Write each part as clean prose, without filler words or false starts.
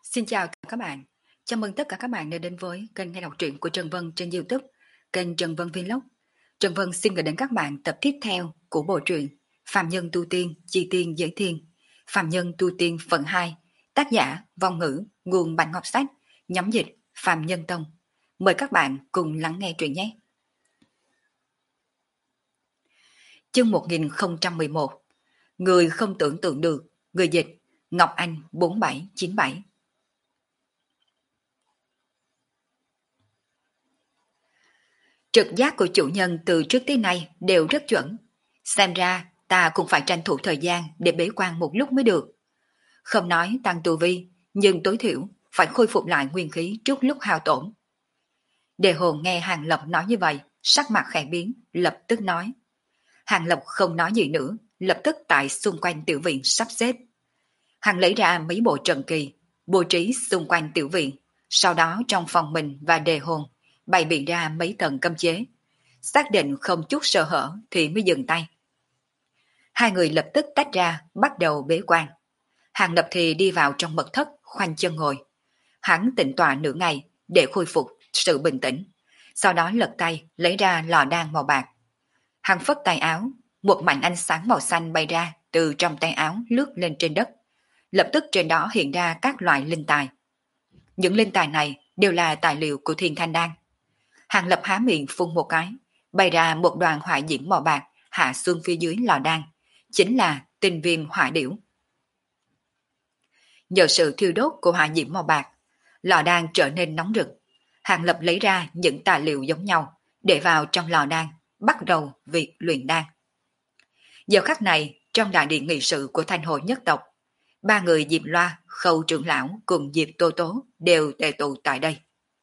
Xin chào các bạn. Chào mừng tất cả các bạn đã đến với kênh nghe đọc truyện của Trần Vân trên YouTube, kênh Trần Vân Vlog. Trần Vân xin gửi đến các bạn tập tiếp theo của bộ truyện Phạm Nhân Tu Tiên, Chi Tiên Giới Thiên, Phạm Nhân Tu Tiên phần 2, tác giả Vong Ngữ, nguồn Bạch Ngọc Sách, nhóm dịch Phạm Nhân Tông. Mời các bạn cùng lắng nghe truyện nhé. Chương 1011. Người không tưởng tượng được, người dịch Ngọc Anh 4797. Trực giác của chủ nhân từ trước tới nay đều rất chuẩn. Xem ra ta cũng phải tranh thủ thời gian để bế quan một lúc mới được. Không nói tăng tu vi, nhưng tối thiểu phải khôi phục lại nguyên khí trước lúc hao tổn. Đề hồn nghe Hàng Lập nói như vậy, sắc mặt khẽ biến, lập tức nói. Hàng Lập không nói gì nữa, lập tức tại xung quanh tiểu viện sắp xếp. Hàng lấy ra mấy bộ trận kỳ, bố trí xung quanh tiểu viện, sau đó trong phòng mình và đề hồn bày biện ra mấy tầng cấm chế. Xác định không chút sơ hở thì mới dừng tay. Hai người lập tức tách ra, bắt đầu bế quan. Hàng Lập thì đi vào trong mật thất, khoanh chân ngồi. Hắn tĩnh tọa nửa ngày để khôi phục sự bình tĩnh. Sau đó lật tay lấy ra lò đan màu bạc. Hắn phất tay áo, một mảnh ánh sáng màu xanh bay ra từ trong tay áo lướt lên trên đất. Lập tức trên đó hiện ra các loại linh tài. Những linh tài này đều là tài liệu của Thiên Thanh Đan. Hàng Lập há miệng phun một cái, bay ra một đoàn hỏa diễm màu bạc hạ xuống phía dưới lò đan, chính là tinh viêm hỏa điểu. Nhờ sự thiêu đốt của hỏa diễm màu bạc, lò đan trở nên nóng rực. Hàng Lập lấy ra những tài liệu giống nhau, để vào trong lò đan, bắt đầu việc luyện đan. Giờ khắc này, trong đại điện nghị sự của Thanh Hội nhất tộc, ba người Diệp Loa, Khâu trưởng lão cùng Diệp Tô Tố đều tề tụ tại đây.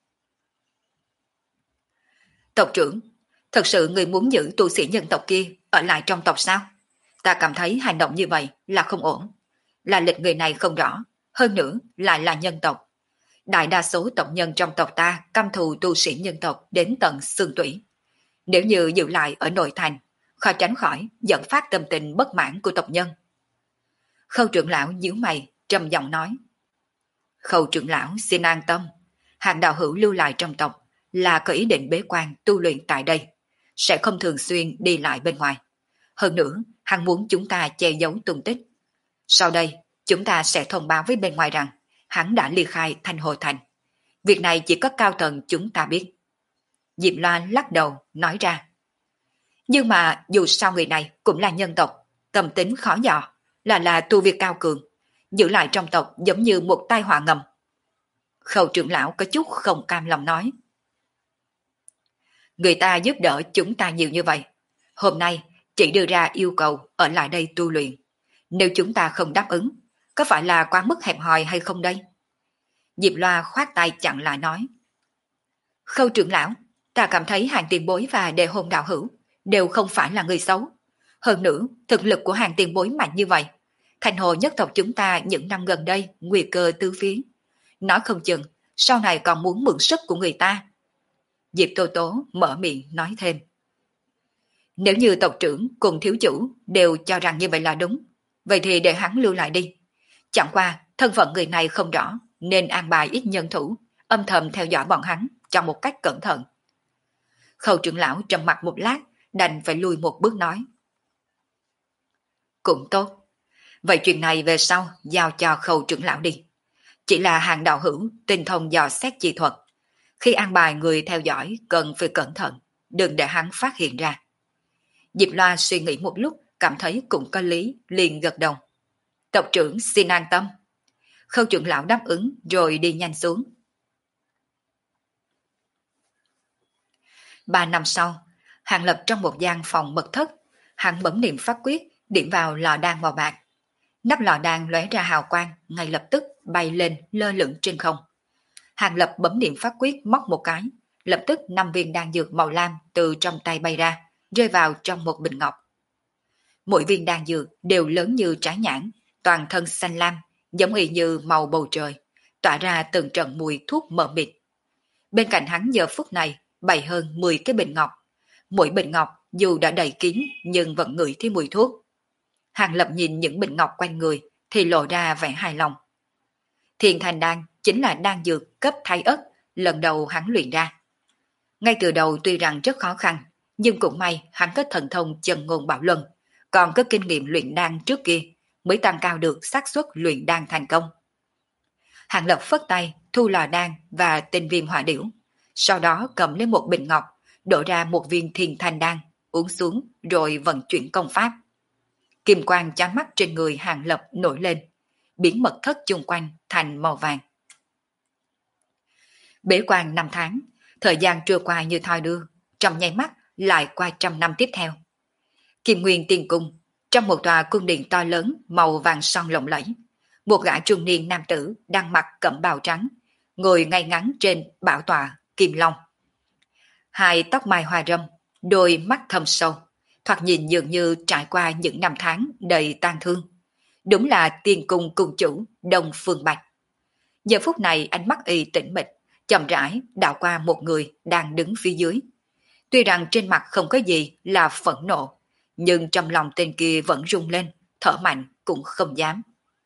Tộc trưởng, thật sự người muốn giữ tu sĩ nhân tộc kia ở lại trong tộc sao? Ta cảm thấy hành động như vậy là không ổn. Là lịch người này không rõ, hơn nữa lại là nhân tộc. Đại đa số tộc nhân trong tộc ta căm thù tu sĩ nhân tộc đến tận xương tủy. Nếu như giữ lại ở nội thành, khó tránh khỏi dẫn phát tâm tình bất mãn của tộc nhân. Khâu trưởng lão nhíu mày, trầm giọng nói. Khâu trưởng lão xin an tâm, Hàng đạo hữu lưu lại trong tộc là có ý định bế quan tu luyện tại đây, sẽ không thường xuyên đi lại bên ngoài. Hơn nữa, hắn muốn chúng ta che giấu tung tích. Sau đây, chúng ta sẽ thông báo với bên ngoài rằng hắn đã ly khai Thanh Hồ Thành. Việc này chỉ có cao tầng chúng ta biết. Diệp Loan lắc đầu, nói ra. Nhưng mà dù sao người này cũng là nhân tộc, tâm tính khó dò, là tu vi cao cường, giữ lại trong tộc giống như một tai họa ngầm. Khâu trưởng lão có chút không cam lòng nói. Người ta giúp đỡ chúng ta nhiều như vậy. Hôm nay chỉ đưa ra yêu cầu ở lại đây tu luyện. Nếu chúng ta không đáp ứng, có phải là quá mức hẹp hòi hay không đây? Diệp Loa khoát tay chặn lại nói. Khâu trưởng lão, ta cảm thấy Hàng tiền bối và đề hồn đạo hữu đều không phải là người xấu. Hơn nữa, thực lực của Hàng tiền bối mạnh như vậy. Thành hồ nhất tộc chúng ta những năm gần đây nguy cơ tứ phía. Nói không chừng, sau này còn muốn mượn sức của người ta. Diệp Tô Tố mở miệng nói thêm. Nếu như tộc trưởng cùng thiếu chủ đều cho rằng như vậy là đúng, vậy thì để hắn lưu lại đi. Chẳng qua, thân phận người này không rõ, nên an bài ít nhân thủ, âm thầm theo dõi bọn hắn cho một cách cẩn thận. Khâu trưởng lão trầm mặt một lát, đành phải lùi một bước nói. Cũng tốt. Vậy chuyện này về sau giao cho Khâu trưởng lão đi. Chỉ là Hàng đạo hữu tinh thông dò xét chi thuật. Khi an bài người theo dõi cần phải cẩn thận, đừng để hắn phát hiện ra. Diệp Loa suy nghĩ một lúc, cảm thấy cũng có lý, liền gật đầu. Tộc trưởng xin an tâm. Khâu trưởng lão đáp ứng rồi đi nhanh xuống. 3 năm sau, Hàng Lập trong một gian phòng mật thất, hắn bấm niệm pháp quyết, điểm vào lò đan màu bạc. Nắp lò đan lóe ra hào quang, ngay lập tức bay lên lơ lửng trên không. Hàng Lập bấm niệm pháp quyết móc một cái, lập tức 5 viên đan dược màu lam từ trong tay bay ra, rơi vào trong một bình ngọc. Mỗi viên đan dược đều lớn như trái nhãn, toàn thân xanh lam, giống y như màu bầu trời, tỏa ra từng trận mùi thuốc mờ mịt. Bên cạnh hắn giờ phút này bày hơn 10 cái bình ngọc. Mỗi bình ngọc dù đã đầy kín nhưng vẫn ngửi thấy mùi thuốc. Hàng Lập nhìn những bình ngọc quanh người thì lộ ra vẻ hài lòng. Thiên Thành Đan chính là đan dược cấp thái ất lần đầu hắn luyện ra. Ngay từ đầu tuy rằng rất khó khăn, nhưng cũng may hắn có thần thông chân ngôn bảo luân, còn có kinh nghiệm luyện đan trước kia, mới tăng cao được xác suất luyện đan thành công. Hàng Lập phất tay thu lò đan và tinh viêm hỏa điểu, sau đó cầm lấy một bình ngọc, đổ ra một viên thiên thanh đan, uống xuống rồi vận chuyển công pháp. Kim quang chói mắt trên người Hàng Lập nổi lên, biến mật thất chung quanh thành màu vàng. Bế quan 5 tháng, thời gian trôi qua như thoi đưa, trong nháy mắt lại qua 100 năm tiếp theo. Kim Nguyên Tiên Cung, trong một tòa cung điện to lớn màu vàng son lộng lẫy, một gã trung niên nam tử đang mặc cẩm bào trắng, ngồi ngay ngắn trên bảo tọa kim long. Hai tóc mai hoa râm, đôi mắt thâm sâu, thoạt nhìn dường như trải qua những năm tháng đầy tang thương. Đúng là Tiên Cung cung chủ Đông Phương Bạch. Giờ phút này ánh mắt y tĩnh mịch, chậm rãi đảo qua một người đang đứng phía dưới. Tuy rằng trên mặt không có gì là phẫn nộ, nhưng trong lòng tên kia vẫn rung lên, thở mạnh cũng không dám.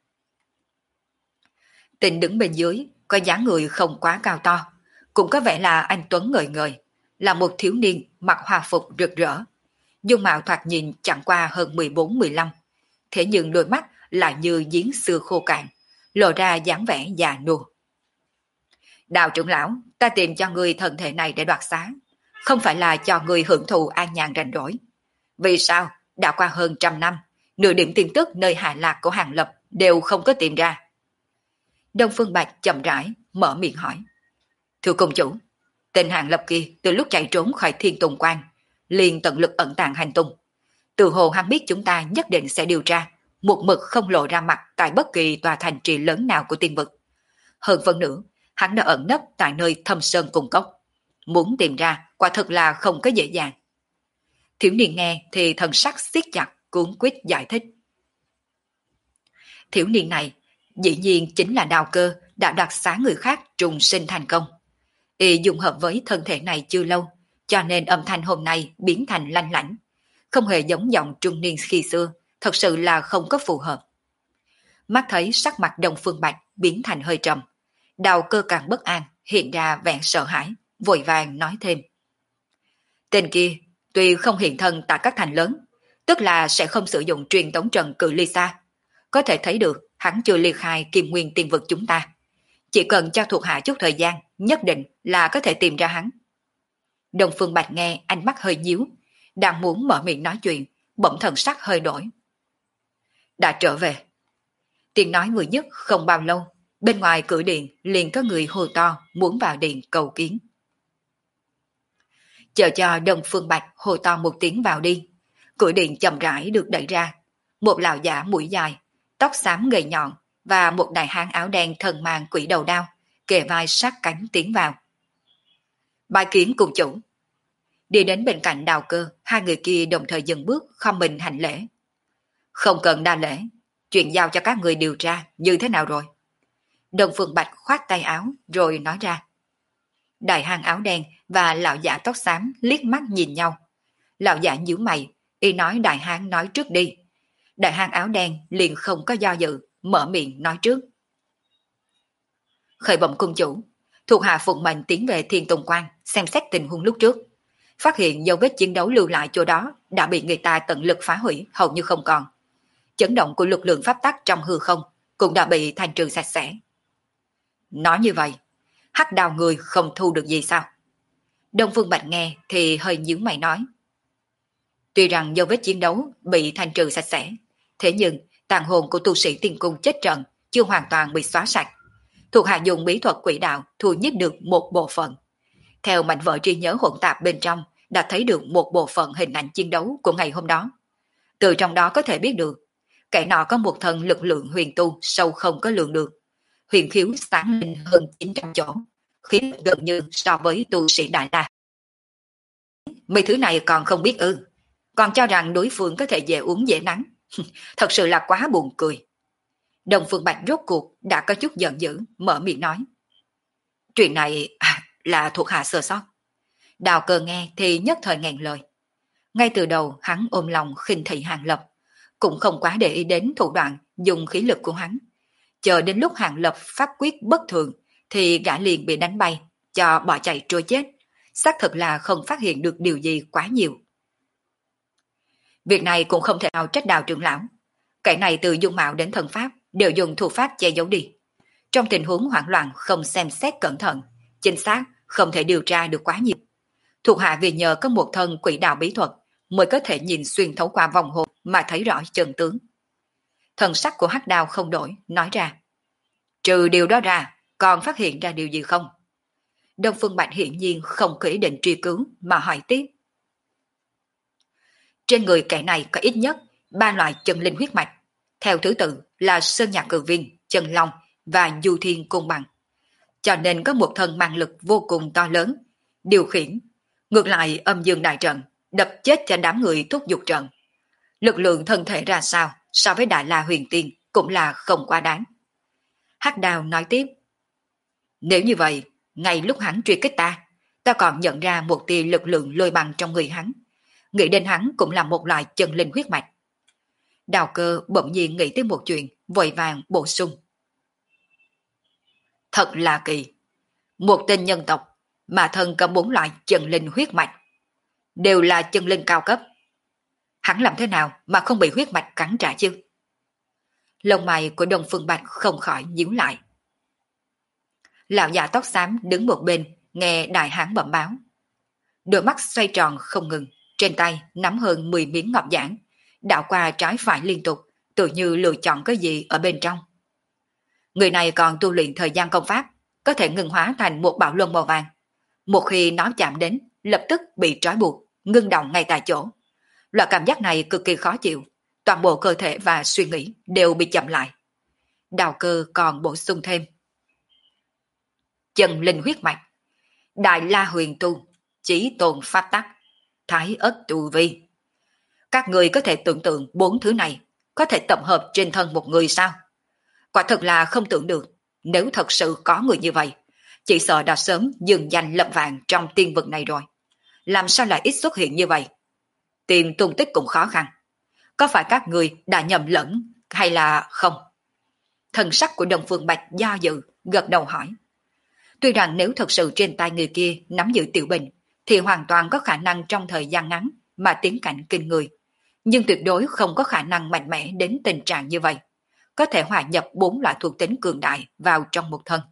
Tên đứng bên dưới, có dáng người không quá cao to, cũng có vẻ là anh tuấn ngời ngời, là một thiếu niên mặc hòa phục rực rỡ. Dung mạo thoạt nhìn chẳng qua hơn 14-15, thế nhưng đôi mắt lại như giếng xưa khô cạn, lộ ra dáng vẻ già nua. Đào trưởng lão, ta tìm cho ngươi thân thể này để đoạt xá, không phải là cho ngươi hưởng thụ an nhàn rảnh rỗi. Vì sao, đã qua hơn 100 năm, nửa điểm tin tức nơi hạ lạc của Hàng Lập đều không có tìm ra. Đông Phương Bạch chậm rãi, mở miệng hỏi. Thưa công chủ, tên Hàng Lập kia từ lúc chạy trốn khỏi Thiên Tùng Quan, liền tận lực ẩn tàng hành tung. Từ hồ hắn biết chúng ta nhất định sẽ điều tra, một mực không lộ ra mặt tại bất kỳ tòa thành trì lớn nào của tiên vực. Hơn phần nữa, hắn đã ẩn nấp tại nơi thâm sơn cùng cốc. Muốn tìm ra, quả thực là không có dễ dàng. Thiếu niên nghe thì thần sắc siết chặt, cuống quýt giải thích. Thiếu niên này, dĩ nhiên chính là Đào Cơ đã đoạt xá người khác trùng sinh thành công. Y dùng hợp với thân thể này chưa lâu, cho nên âm thanh hôm nay biến thành lanh lảnh, không hề giống giọng trung niên khi xưa, thật sự là không có phù hợp. Mắt thấy sắc mặt Đông Phương Bạch biến thành hơi trầm, Đào Cơ càng bất an, hiện ra vẻ sợ hãi, vội vàng nói thêm. Tên kia, tuy không hiện thân tại các thành lớn, tức là sẽ không sử dụng truyền tống trận cự ly xa. Có thể thấy được hắn chưa ly khai Kim Nguyên Tiên vực chúng ta. Chỉ cần cho thuộc hạ chút thời gian, nhất định là có thể tìm ra hắn. Đông Phương Bạch nghe ánh mắt hơi nhíu, đang muốn mở miệng nói chuyện, bỗng thần sắc hơi đổi. Đã trở về. Tiếng nói vừa dứt không bao lâu, bên ngoài cửa điện liền có người hô to muốn vào điện cầu kiến. Chờ cho Đông Phương Bạch hô to một tiếng vào đi, cửa điện chậm rãi được đẩy ra. Một lão giả mũi dài, tóc xám gầy nhọn và một đại hán áo đen thần mang quỷ đầu đao, kề vai sát cánh tiến vào. Bái kiến cung chủ. Đi đến bên cạnh Đào Cơ, hai người kia đồng thời dừng bước khom mình hành lễ. Không cần đa lễ, chuyện giao cho các người điều tra như thế nào rồi? Đông Phương Bạch khoát tay áo rồi nói ra. Đại hán áo đen và lão giả tóc xám liếc mắt nhìn nhau. Lão giả nhíu mày, y nói đại hán nói trước đi. Đại hán áo đen liền không có do dự, mở miệng nói trước. Khởi bẩm cung chủ, thuộc hạ phụng mệnh tiến về Thiên Tùng Quan xem xét tình huống lúc trước. Phát hiện dấu vết chiến đấu lưu lại chỗ đó đã bị người ta tận lực phá hủy hầu như không còn. Chấn động của lực lượng pháp tắc trong hư không cũng đã bị thanh trừ sạch sẽ. Nói như vậy, hắc đào người không thu được gì sao? Đông Phương Bạch nghe thì hơi nhíu mày nói. Tuy rằng dấu vết chiến đấu bị thanh trừ sạch sẽ, thế nhưng tàn hồn của tu sĩ tiên cung chết trận chưa hoàn toàn bị xóa sạch. Thuộc hạ dùng bí thuật quỷ đạo thu nhiếp được một bộ phận. Theo mảnh vỡ trí nhớ hỗn tạp bên trong, đã thấy được một bộ phận hình ảnh chiến đấu của ngày hôm đó. Từ trong đó có thể biết được, kẻ nọ có một thần lực lượng huyền tu sâu không có lượng được. Huyền khiếu sáng lên hơn 900 chỗ, khiến gần như so với tu sĩ đại la. Mấy thứ này còn không biết ư, còn cho rằng đối phương có thể dễ uống dễ nắng. Thật sự là quá buồn cười. Đông Phương Bạch rốt cuộc đã có chút giận dữ, mở miệng nói. Chuyện này là thuộc hạ sơ sót. Đào Cơ nghe thì nhất thời ngàn lời. Ngay từ đầu hắn ôm lòng khinh thị Hàng Lập, cũng không quá để ý đến thủ đoạn dùng khí lực của hắn. chờ đến lúc Hàng Lập phát quyết bất thường thì gã liền bị đánh bay, cho bỏ chạy trôi chết. Xác thực là không phát hiện được điều gì quá nhiều. Việc này cũng không thể nào trách Đào trưởng lão. Cái này từ dung mạo đến thần pháp đều dùng thủ pháp che giấu đi. Trong tình huống hoảng loạn không xem xét cẩn thận, chính xác không thể điều tra được quá nhiều. Thuộc hạ vì nhờ có một thân quỷ đạo bí thuật mới có thể nhìn xuyên thấu qua vòng hồn mà thấy rõ chân tướng. Thần sắc của Hắc Đào không đổi, nói ra. Trừ điều đó ra, còn phát hiện ra điều gì không? Đông Phương Bạch hiển nhiên không có ý định truy cứu mà hỏi tiếp. Trên người kẻ này có ít nhất 3 loại chân linh huyết mạch, theo thứ tự là Sơn Nhạc Cự Viên, Chân Long và Du Thiên Cung Bằng. Cho nên có một thân mang lực vô cùng to lớn, điều khiển. Ngược lại âm dương đại trận, đập chết cho đám người thúc dục trận. Lực lượng thân thể ra sao so với Đại La Huyền Tiên cũng là không quá đáng. Hắc Đào nói tiếp. Nếu như vậy, ngay lúc hắn truy kích ta còn nhận ra một tia lực lượng lôi bằng trong người hắn. Nghĩ đến hắn cũng là một loại chân linh huyết mạch. Đào Cơ bỗng nhiên nghĩ tới một chuyện, vội vàng bổ sung. Thật là kỳ. Một tên nhân tộc mà thân có 4 loại chân linh huyết mạch. Đều là chân linh cao cấp. Hắn làm thế nào mà không bị huyết mạch cắn trả chứ? Lông mày của Đông Phương Bạch không khỏi nhíu lại. Lão già tóc xám đứng một bên, nghe đại hán bẩm báo. Đôi mắt xoay tròn không ngừng, trên tay nắm hơn 10 miếng ngọc giản, đảo qua trái phải liên tục, tự như lựa chọn cái gì ở bên trong. Người này còn tu luyện thời gian công pháp, có thể ngừng hóa thành một bảo luân màu vàng. Một khi nó chạm đến, lập tức bị trói buộc, ngưng động ngay tại chỗ. Loại cảm giác này cực kỳ khó chịu, toàn bộ cơ thể và suy nghĩ đều bị chậm lại. Đào Cơ còn bổ sung thêm. Chân linh huyết mạch, Đại La Huyền Tu, Chí Tôn Pháp Tắc, Thái Ất Tu Vi. Các người có thể tưởng tượng 4 thứ này có thể tập hợp trên thân một người sao? Quả thật là không tưởng được, nếu thật sự có người như vậy, chỉ sợ đã sớm dừng danh lập vạn trong tiên vực này rồi. Làm sao lại ít xuất hiện như vậy? Tìm tung tích cũng khó khăn. Có phải các người đã nhầm lẫn hay là không? Thần sắc của Đông Phương Bạch do dự, gật đầu hỏi. Tuy rằng nếu thật sự trên tay người kia nắm giữ tiểu bình, thì hoàn toàn có khả năng trong thời gian ngắn mà tiến cảnh kinh người. Nhưng tuyệt đối không có khả năng mạnh mẽ đến tình trạng như vậy. Có thể hòa nhập 4 loại thuộc tính cường đại vào trong một thân.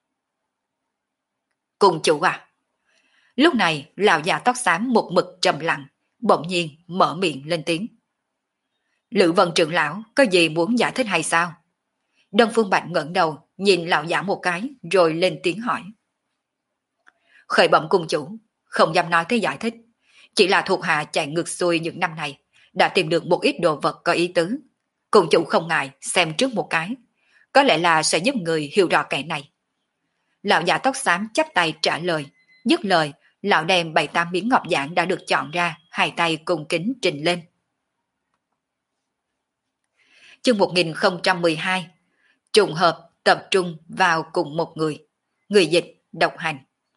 Cùng chủ à? Lúc này, lão già tóc xám một mực trầm lặng, bỗng nhiên mở miệng lên tiếng. Lữ Vân trưởng lão có gì muốn giải thích hay sao? Đông Phương Bạch ngẩng đầu, nhìn lão giả một cái, rồi lên tiếng hỏi. Khởi bẩm cung chủ, không dám nói thế giải thích. Chỉ là thuộc hạ chạy ngược xuôi những năm này, đã tìm được một ít đồ vật có ý tứ. Cung chủ không ngại xem trước một cái, có lẽ là sẽ giúp người hiểu rõ kẻ này. Lão giả tóc xám chắp tay trả lời, dứt lời, lão đem 7-8 miếng ngọc giản đã được chọn ra, hai tay cung kính trình lên. Chương 1012, trùng hợp tập trung vào cùng một người. Người dịch độc hành.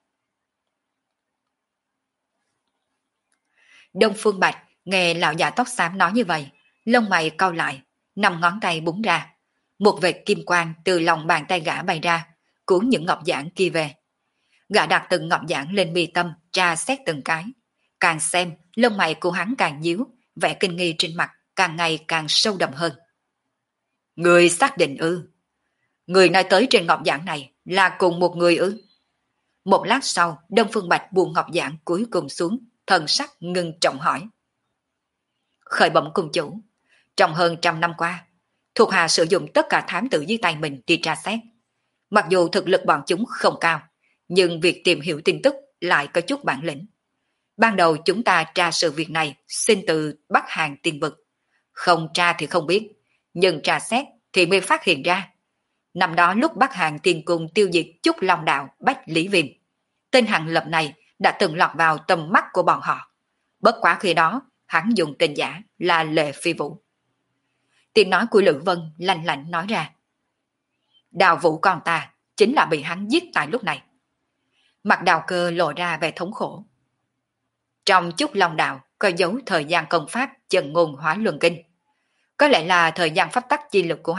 Đông Phương Bạch nghe lão già tóc xám nói như vậy, lông mày cau lại, 5 ngón tay búng ra, một vệt kim quang từ lòng bàn tay gã bay ra, cuốn những ngọc giản kia về. Gã đặt từng ngọc giản lên mi tâm, tra xét từng cái. Càng xem, lông mày của hắn càng nhíu, vẻ kinh nghi trên mặt càng ngày càng sâu đậm hơn. Người xác định ư? Người nói tới trên ngọc giản này là cùng một người ư? Một lát sau, Đông Phương Bạch buông ngọc giản cuối cùng xuống, thần sắc ngưng trọng hỏi. Khởi bẩm cung chủ, trong hơn 100 năm qua, thuộc hạ sử dụng tất cả thám tử dưới tay mình đi tra xét. Mặc dù thực lực bọn chúng không cao, nhưng việc tìm hiểu tin tức lại có chút bản lĩnh. Ban đầu chúng ta tra sự việc này xin từ Bắc Hàn tiên vực. Không tra thì không biết, nhưng tra xét thì mới phát hiện ra. Năm đó lúc Bắc Hàn tiên cung tiêu diệt Trúc Long Đạo Bách Lý Viêm, tên Hàng Lập này đã từng lọt vào tầm mắt của bọn họ. Bất quá khi đó, hắn dùng tên giả là Lệ Phi Vũ. Tiếng nói của Lữ Vân lạnh lạnh nói ra. Đào Vũ con ta chính là bị hắn giết tại lúc này. Mặt Đào Cơ lộ ra vẻ thống khổ. Trong Trúc Long Đạo có dấu thời gian công pháp Chân Ngôn Hóa Luân Kinh. Có lẽ là thời gian pháp tắc chi lực của hắn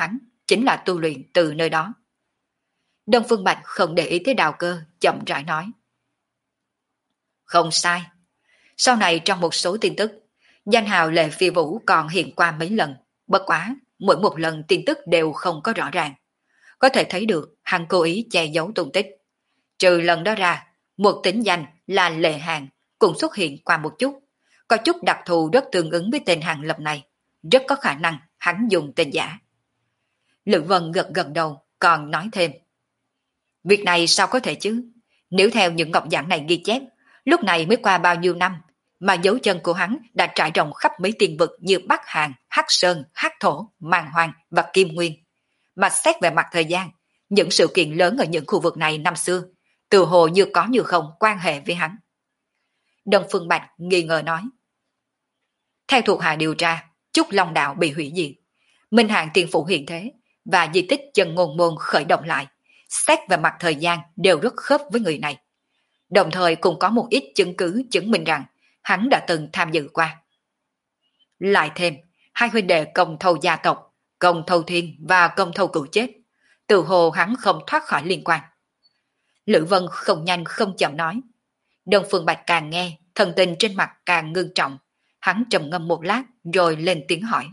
chính là tu luyện từ nơi đó. Đông Phương Bạch không để ý tới Đào Cơ, chậm rãi nói. Không sai. Sau này trong một số tin tức, danh hào Lệ Phi Vũ còn hiện qua mấy lần, bất quá, mỗi một lần tin tức đều không có rõ ràng. Có thể thấy được hắn cố ý che giấu tung tích. Trừ lần đó ra, một tính danh là Lệ Hàng cũng xuất hiện qua một chút, có chút đặc thù rất tương ứng với tên Hàng Lập này, rất có khả năng hắn dùng tên giả. Lữ Vân gật gật đầu, còn nói thêm. Việc này sao có thể chứ? Nếu theo những ngọc giảng này ghi chép, lúc này mới qua bao nhiêu năm, mà dấu chân của hắn đã trải rộng khắp mấy tiên vực như Bắc Hàn, Hắc Sơn, Hắc Thổ, Màn Hoàng và Kim Nguyên. Mà xét về mặt thời gian, những sự kiện lớn ở những khu vực này năm xưa, từ hồ như có như không quan hệ với hắn. Đông Phương Bạch nghi ngờ nói. Theo thuộc hạ điều tra, Trúc Long Đạo bị hủy diệt, Minh Hàn Tiên Phủ hiện thế, và di tích Chân Ngôn Môn khởi động lại, xét về mặt thời gian đều rất khớp với người này. Đồng thời cũng có một ít chứng cứ chứng minh rằng hắn đã từng tham dự qua. Lại thêm, hai huynh đệ Công Thâu gia tộc, Công Thâu Thiên và Công Thâu Cửu chết, từ hồ hắn không thoát khỏi liên quan. Lữ Vân không nhanh không chậm nói. Đông Phương Bạch càng nghe, thần tình trên mặt càng ngưng trọng. Hắn trầm ngâm một lát rồi lên tiếng hỏi.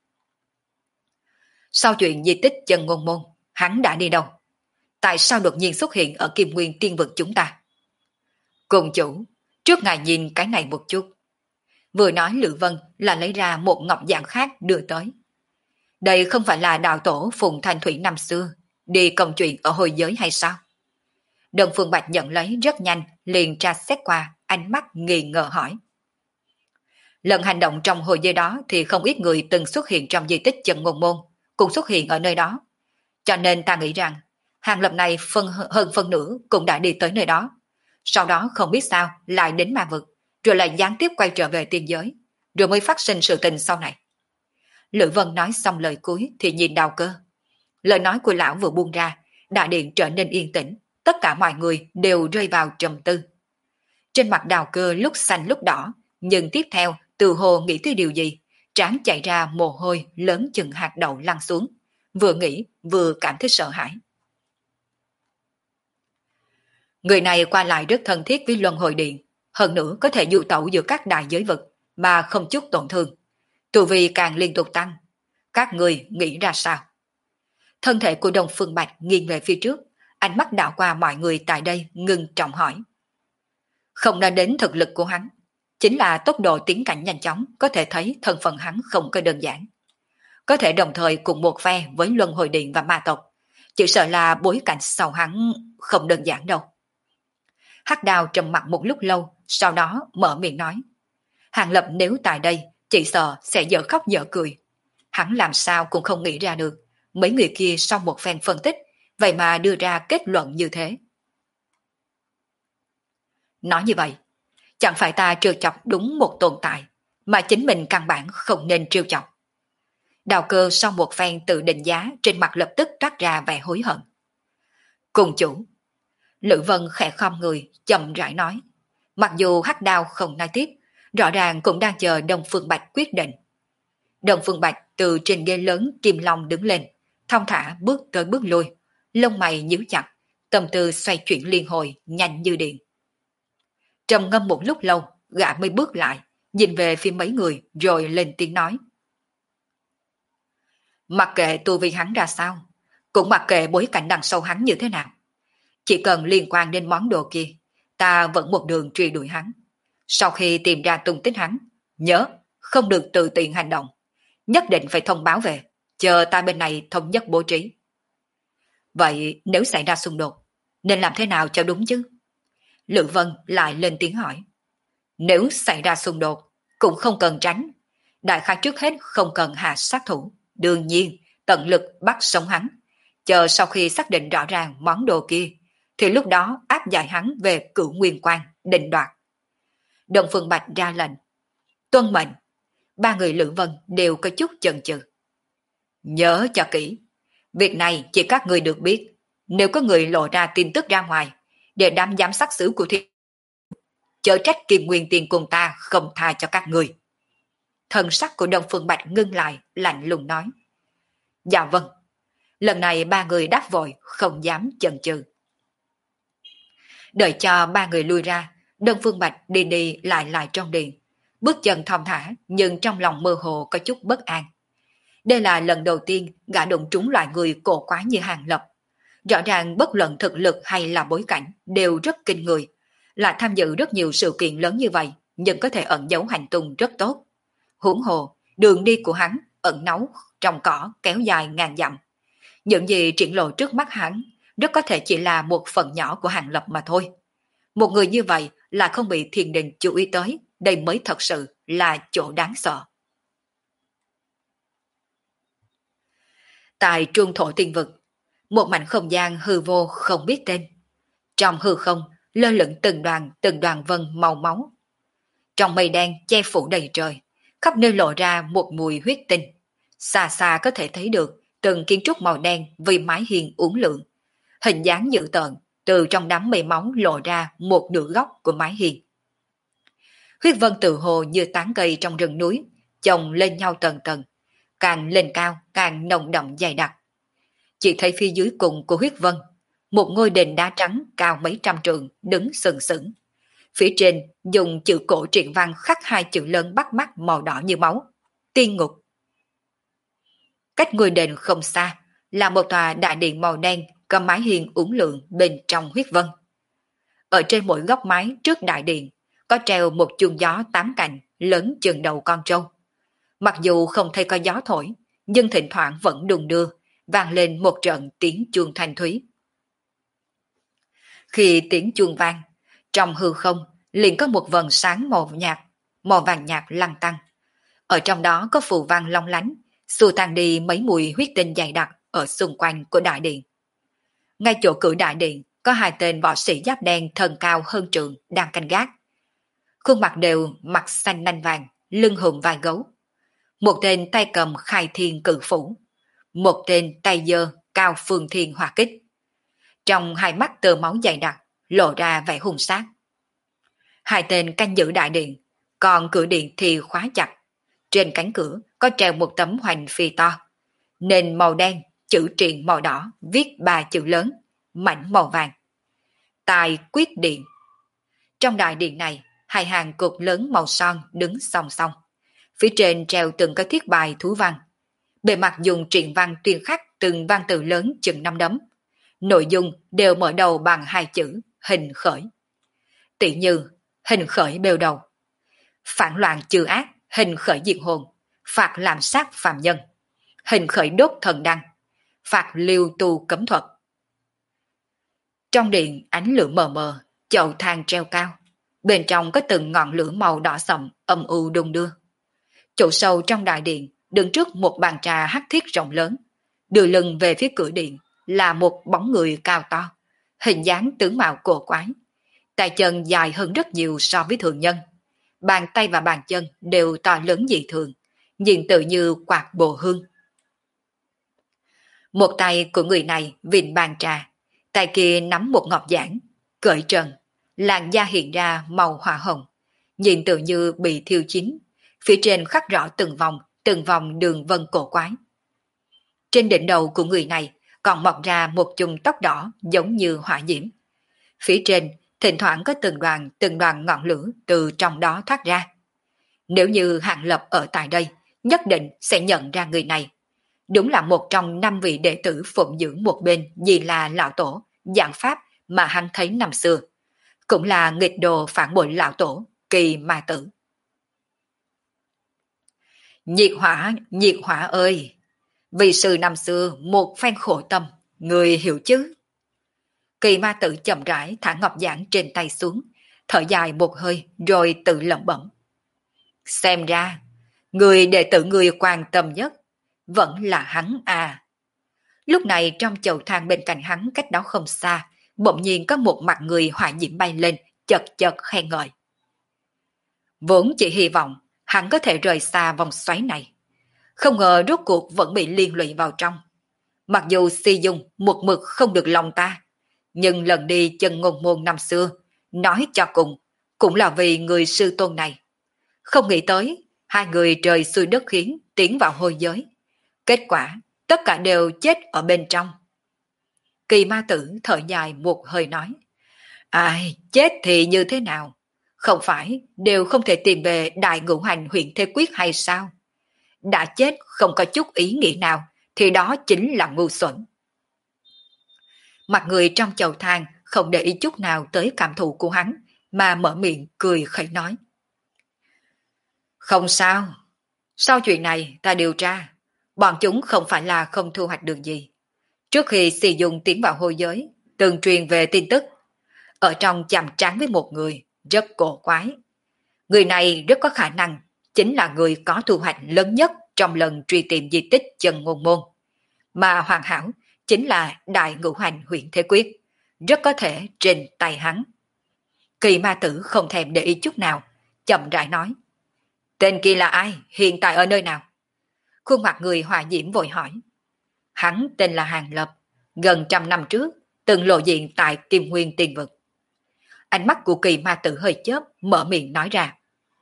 Sau chuyện di tích Chân Ngôn Môn, hắn đã đi đâu? Tại sao đột nhiên xuất hiện ở Kim Nguyên tiên vực chúng ta? Cùng chủ, trước ngài nhìn cái này một chút. Vừa nói Lữ Vân là lấy ra một ngọc dạng khác đưa tới. Đây không phải là đạo tổ Phùng Thanh Thủy năm xưa, đi công chuyện ở hồi giới hay sao? Đông Phương Bạch nhận lấy rất nhanh, liền tra xét qua, ánh mắt nghi ngờ hỏi. Lần hành động trong hồi giới đó thì không ít người từng xuất hiện trong di tích Chân Ngôn Môn, cũng xuất hiện ở nơi đó. Cho nên ta nghĩ rằng, Hàng Lập này hơn phân nửa cũng đã đi tới nơi đó. Sau đó không biết sao lại đến ma vực, rồi lại gián tiếp quay trở về tiên giới, rồi mới phát sinh sự tình sau này. Lữ Vân nói xong lời cuối thì nhìn Đào Cơ. Lời nói của lão vừa buông ra, đại điện trở nên yên tĩnh, tất cả mọi người đều rơi vào trầm tư. Trên mặt Đào Cơ lúc xanh lúc đỏ, nhưng tiếp theo từ hồ nghĩ tới điều gì, trán chạy ra mồ hôi lớn chừng hạt đậu lăn xuống, vừa nghĩ vừa cảm thấy sợ hãi. Người này qua lại rất thân thiết với Luân Hồi Điện, hơn nữa có thể du tẩu giữa các đại giới vực mà không chút tổn thương. Tu vi càng liên tục tăng. Các người nghĩ ra sao? Thân thể của Đông Phương Bạch nghiêng về phía trước, ánh mắt đảo qua mọi người tại đây ngưng trọng hỏi. Không nói đến thực lực của hắn, chính là tốc độ tiến cảnh nhanh chóng có thể thấy thân phận hắn không có đơn giản. Có thể đồng thời cùng một phe với Luân Hồi Điện và ma tộc, chỉ sợ là bối cảnh sau hắn không đơn giản đâu. Hắc Đào trầm mặt một lúc lâu, sau đó mở miệng nói. Hàng Lập nếu tại đây, chỉ sợ sẽ dở khóc dở cười. Hắn làm sao cũng không nghĩ ra được, mấy người kia sau một phen phân tích, vậy mà đưa ra kết luận như thế. Nói như vậy, chẳng phải ta trêu chọc đúng một tồn tại, mà chính mình căn bản không nên trêu chọc. Đào Cơ sau một phen tự định giá trên mặt lập tức toát ra vẻ hối hận. Cùng chủ, Lữ Vân khẽ khom người, chậm rãi nói. Mặc dù Hắc Đao không nói tiếp, rõ ràng cũng đang chờ Đông Phương Bạch quyết định. Đông Phương Bạch từ trên ghế lớn kim long đứng lên, thong thả bước tới bước lui, lông mày nhíu chặt, tâm tư xoay chuyển liên hồi, nhanh như điện. Trầm ngâm một lúc lâu, gã mới bước lại, nhìn về phía mấy người rồi lên tiếng nói. Mặc kệ tu vi hắn ra sao, cũng mặc kệ bối cảnh đằng sau hắn như thế nào. Chỉ cần liên quan đến món đồ kia, ta vẫn một đường truy đuổi hắn. Sau khi tìm ra tung tích hắn, nhớ, không được tự tiện hành động. Nhất định phải thông báo về, chờ ta bên này thống nhất bố trí. Vậy nếu xảy ra xung đột, nên làm thế nào cho đúng chứ? Lữ Vân lại lên tiếng hỏi. Nếu xảy ra xung đột, cũng không cần tránh. Đại khái trước hết không cần hạ sát thủ. Đương nhiên, tận lực bắt sống hắn. Chờ sau khi xác định rõ ràng món đồ kia, thì lúc đó áp giải hắn về Cửu Nguyên Quan, định đoạt. Đông Phương Bạch ra lệnh. Tuân mệnh. Ba người Lữ Vân đều có chút chần chừ. Nhớ cho kỹ. Việc này chỉ các người được biết. Nếu có người lộ ra tin tức ra ngoài, để đám giám sát xứ của thiên, chớ trách Kim Nguyên Tiền cùng ta không tha cho các người. Thần sắc của Đông Phương Bạch ngưng lại, lạnh lùng nói. Dạ vâng. Lần này ba người đáp vội, không dám chần chừ. Đợi cho ba người lui ra, Đơn Phương Bạch đi đi lại lại trong điện. Bước chân thong thả, nhưng trong lòng mơ hồ có chút bất an. Đây là lần đầu tiên gã đụng trúng loại người cổ quái như Hàng Lập. Rõ ràng bất luận thực lực hay là bối cảnh đều rất kinh người, lại tham dự rất nhiều sự kiện lớn như vậy, nhưng có thể ẩn giấu hành tung rất tốt. Huống hồ, đường đi của hắn ẩn náu trong cỏ kéo dài ngàn dặm. Những gì triển lộ trước mắt hắn rất có thể chỉ là một phần nhỏ của Hàng Lập mà thôi. Một người như vậy là không bị thiên đình chú ý tới, đây mới thật sự là chỗ đáng sợ. Tại trung thổ tiên vực, một mảnh không gian hư vô không biết tên. Trong hư không, lơ lửng từng đoàn vân màu máu. Trong mây đen che phủ đầy trời, khắp nơi lộ ra một mùi huyết tinh. Xa xa có thể thấy được từng kiến trúc màu đen vì mái hiên uốn lượn. Hình dáng dữ tợn, từ trong đám mây máu lộ ra một nửa góc của mái hiên. Huyết vân tự hồ như tán cây trong rừng núi, chồng lên nhau tầng tầng, càng lên cao càng nồng đậm dày đặc. Chỉ thấy phía dưới cùng của huyết vân, một ngôi đền đá trắng cao mấy trăm trượng đứng sừng sững. Phía trên dùng chữ cổ truyện văn khắc hai chữ lớn bắt mắt màu đỏ như máu: Tiên ngục. Cách ngôi đền không xa là một tòa đại điện màu đen có mái hiên uốn lượn bên trong huyết vân. Ở trên mỗi góc mái trước đại điện có treo một chuông gió tám cạnh lớn chừng đầu con trâu. Mặc dù không thấy có gió thổi, nhưng thỉnh thoảng vẫn đùng đưa, vang lên một trận tiếng chuông thanh thúy. Khi tiếng chuông vang, trong hư không liền có một vầng sáng màu vàng nhạt lăn tăn. Ở trong đó có phù văn long lánh, xua tan đi mấy mùi huyết tinh dày đặc ở xung quanh của đại điện. Ngay chỗ cửa đại điện có hai tên võ sĩ giáp đen thân cao hơn trượng đang canh gác. Khuôn mặt đều mặt xanh nanh vàng, lưng hùm vai gấu. Một tên tay cầm khai thiên cự phủ, một tên tay giơ cao phương thiên hỏa kích. Trong hai mắt tơ máu dày đặc, lộ ra vẻ hung sát. Hai tên canh giữ đại điện, còn cửa điện thì khóa chặt. Trên cánh cửa có treo một tấm hoành phi to, nền màu đen, chữ triện màu đỏ, viết ba chữ lớn, mảnh màu vàng: Tài quyết điện. Trong đại điện này, hai hàng cột lớn màu son đứng song song. Phía trên treo từng cái thiết bài thú văn. Bề mặt dùng truyện văn tuyên khắc từng văn từ lớn chừng năm đấm. Nội dung đều mở đầu bằng hai chữ hình khởi. Tỷ như hình khởi bêu đầu: Phản loạn trừ ác, hình khởi diệt hồn, phạt làm sát phàm nhân. Hình khởi đốt thần đăng, phạt lưu tu cấm thuật. Trong điện ánh lửa mờ mờ, chậu than treo cao. Bên trong có từng ngọn lửa màu đỏ sậm âm u đung đưa. Chỗ sâu trong đại điện đứng trước một bàn trà hắc thiết rộng lớn. Đưa lưng về phía cửa điện là một bóng người cao to, hình dáng tướng mạo cổ quái. Tay chân dài hơn rất nhiều so với thường nhân. Bàn tay và bàn chân đều to lớn dị thường, nhìn tự như quạt bồ hương. Một tay của người này vịn bàn trà, tay kia nắm một ngọc giản, cởi trần, làn da hiện ra màu hỏa hồng, nhìn tự như bị thiêu chín, phía trên khắc rõ từng vòng đường vân cổ quái. Trên đỉnh đầu của người này còn mọc ra một chùm tóc đỏ giống như hỏa diễm. Phía trên thỉnh thoảng có từng đoàn ngọn lửa từ trong đó thoát ra. Nếu như Hàng Lập ở tại đây, nhất định sẽ nhận ra người này. Đúng là một trong 5 vị đệ tử phụng dưỡng một bên vì là lão tổ, giảng pháp mà hắn thấy năm xưa. Cũng là nghịch đồ phản bội lão tổ, Kỳ Ma Tử. Nhiệt hỏa ơi! Vì sự năm xưa một phen khổ tâm, người hiểu chứ? Kỳ Ma Tử chậm rãi thả ngọc giản trên tay xuống, thở dài một hơi rồi tự lẩm bẩm. Xem ra, người đệ tử người quan tâm nhất vẫn là hắn à. Lúc này trong chậu than bên cạnh hắn cách đó không xa, bỗng nhiên có một mặt người hỏa diễm bay lên, chật chật khen ngợi. Vốn chỉ hy vọng hắn có thể rời xa vòng xoáy này. Không ngờ rốt cuộc vẫn bị liên lụy vào trong. Mặc dù Si Dung một mực không được lòng ta, nhưng lần đi chân ngôn môn năm xưa, nói cho cùng, cũng là vì người sư tôn này. Không nghĩ tới, hai người trời xuôi đất khiến tiến vào hôi giới. Kết quả, tất cả đều chết ở bên trong. Kỳ ma tử thở dài một hơi nói, ai, chết thì như thế nào? Không phải đều không thể tìm về đại ngũ hành huyện Thế Quyết hay sao? Đã chết không có chút ý nghĩa nào, thì đó chính là ngu xuẩn. Mặt người trong chầu than không để ý chút nào tới cảm thụ của hắn, mà mở miệng cười khẩy nói. Không sao, sau chuyện này ta điều tra, bọn chúng không phải là không thu hoạch được gì. Trước khi Si Dung tiến vào hôi giới, từng truyền về tin tức, ở trong chạm trán với một người rất cổ quái. Người này rất có khả năng chính là người có thu hoạch lớn nhất trong lần truy tìm di tích Chân Ngôn Môn. Mà hoàn hảo chính là đại ngũ hành huyện Thế Quyết, rất có thể trên tay hắn. Kỳ ma tử không thèm để ý chút nào, chậm rãi nói. Tên kia là ai? Hiện tại ở nơi nào? Khuôn mặt người Hòa Diễm vội hỏi. Hắn tên là Hàng Lập, gần 100 năm trước, từng lộ diện tại Kim Nguyên Tiên Vực. Ánh mắt của kỳ ma tử hơi chớp, mở miệng nói ra.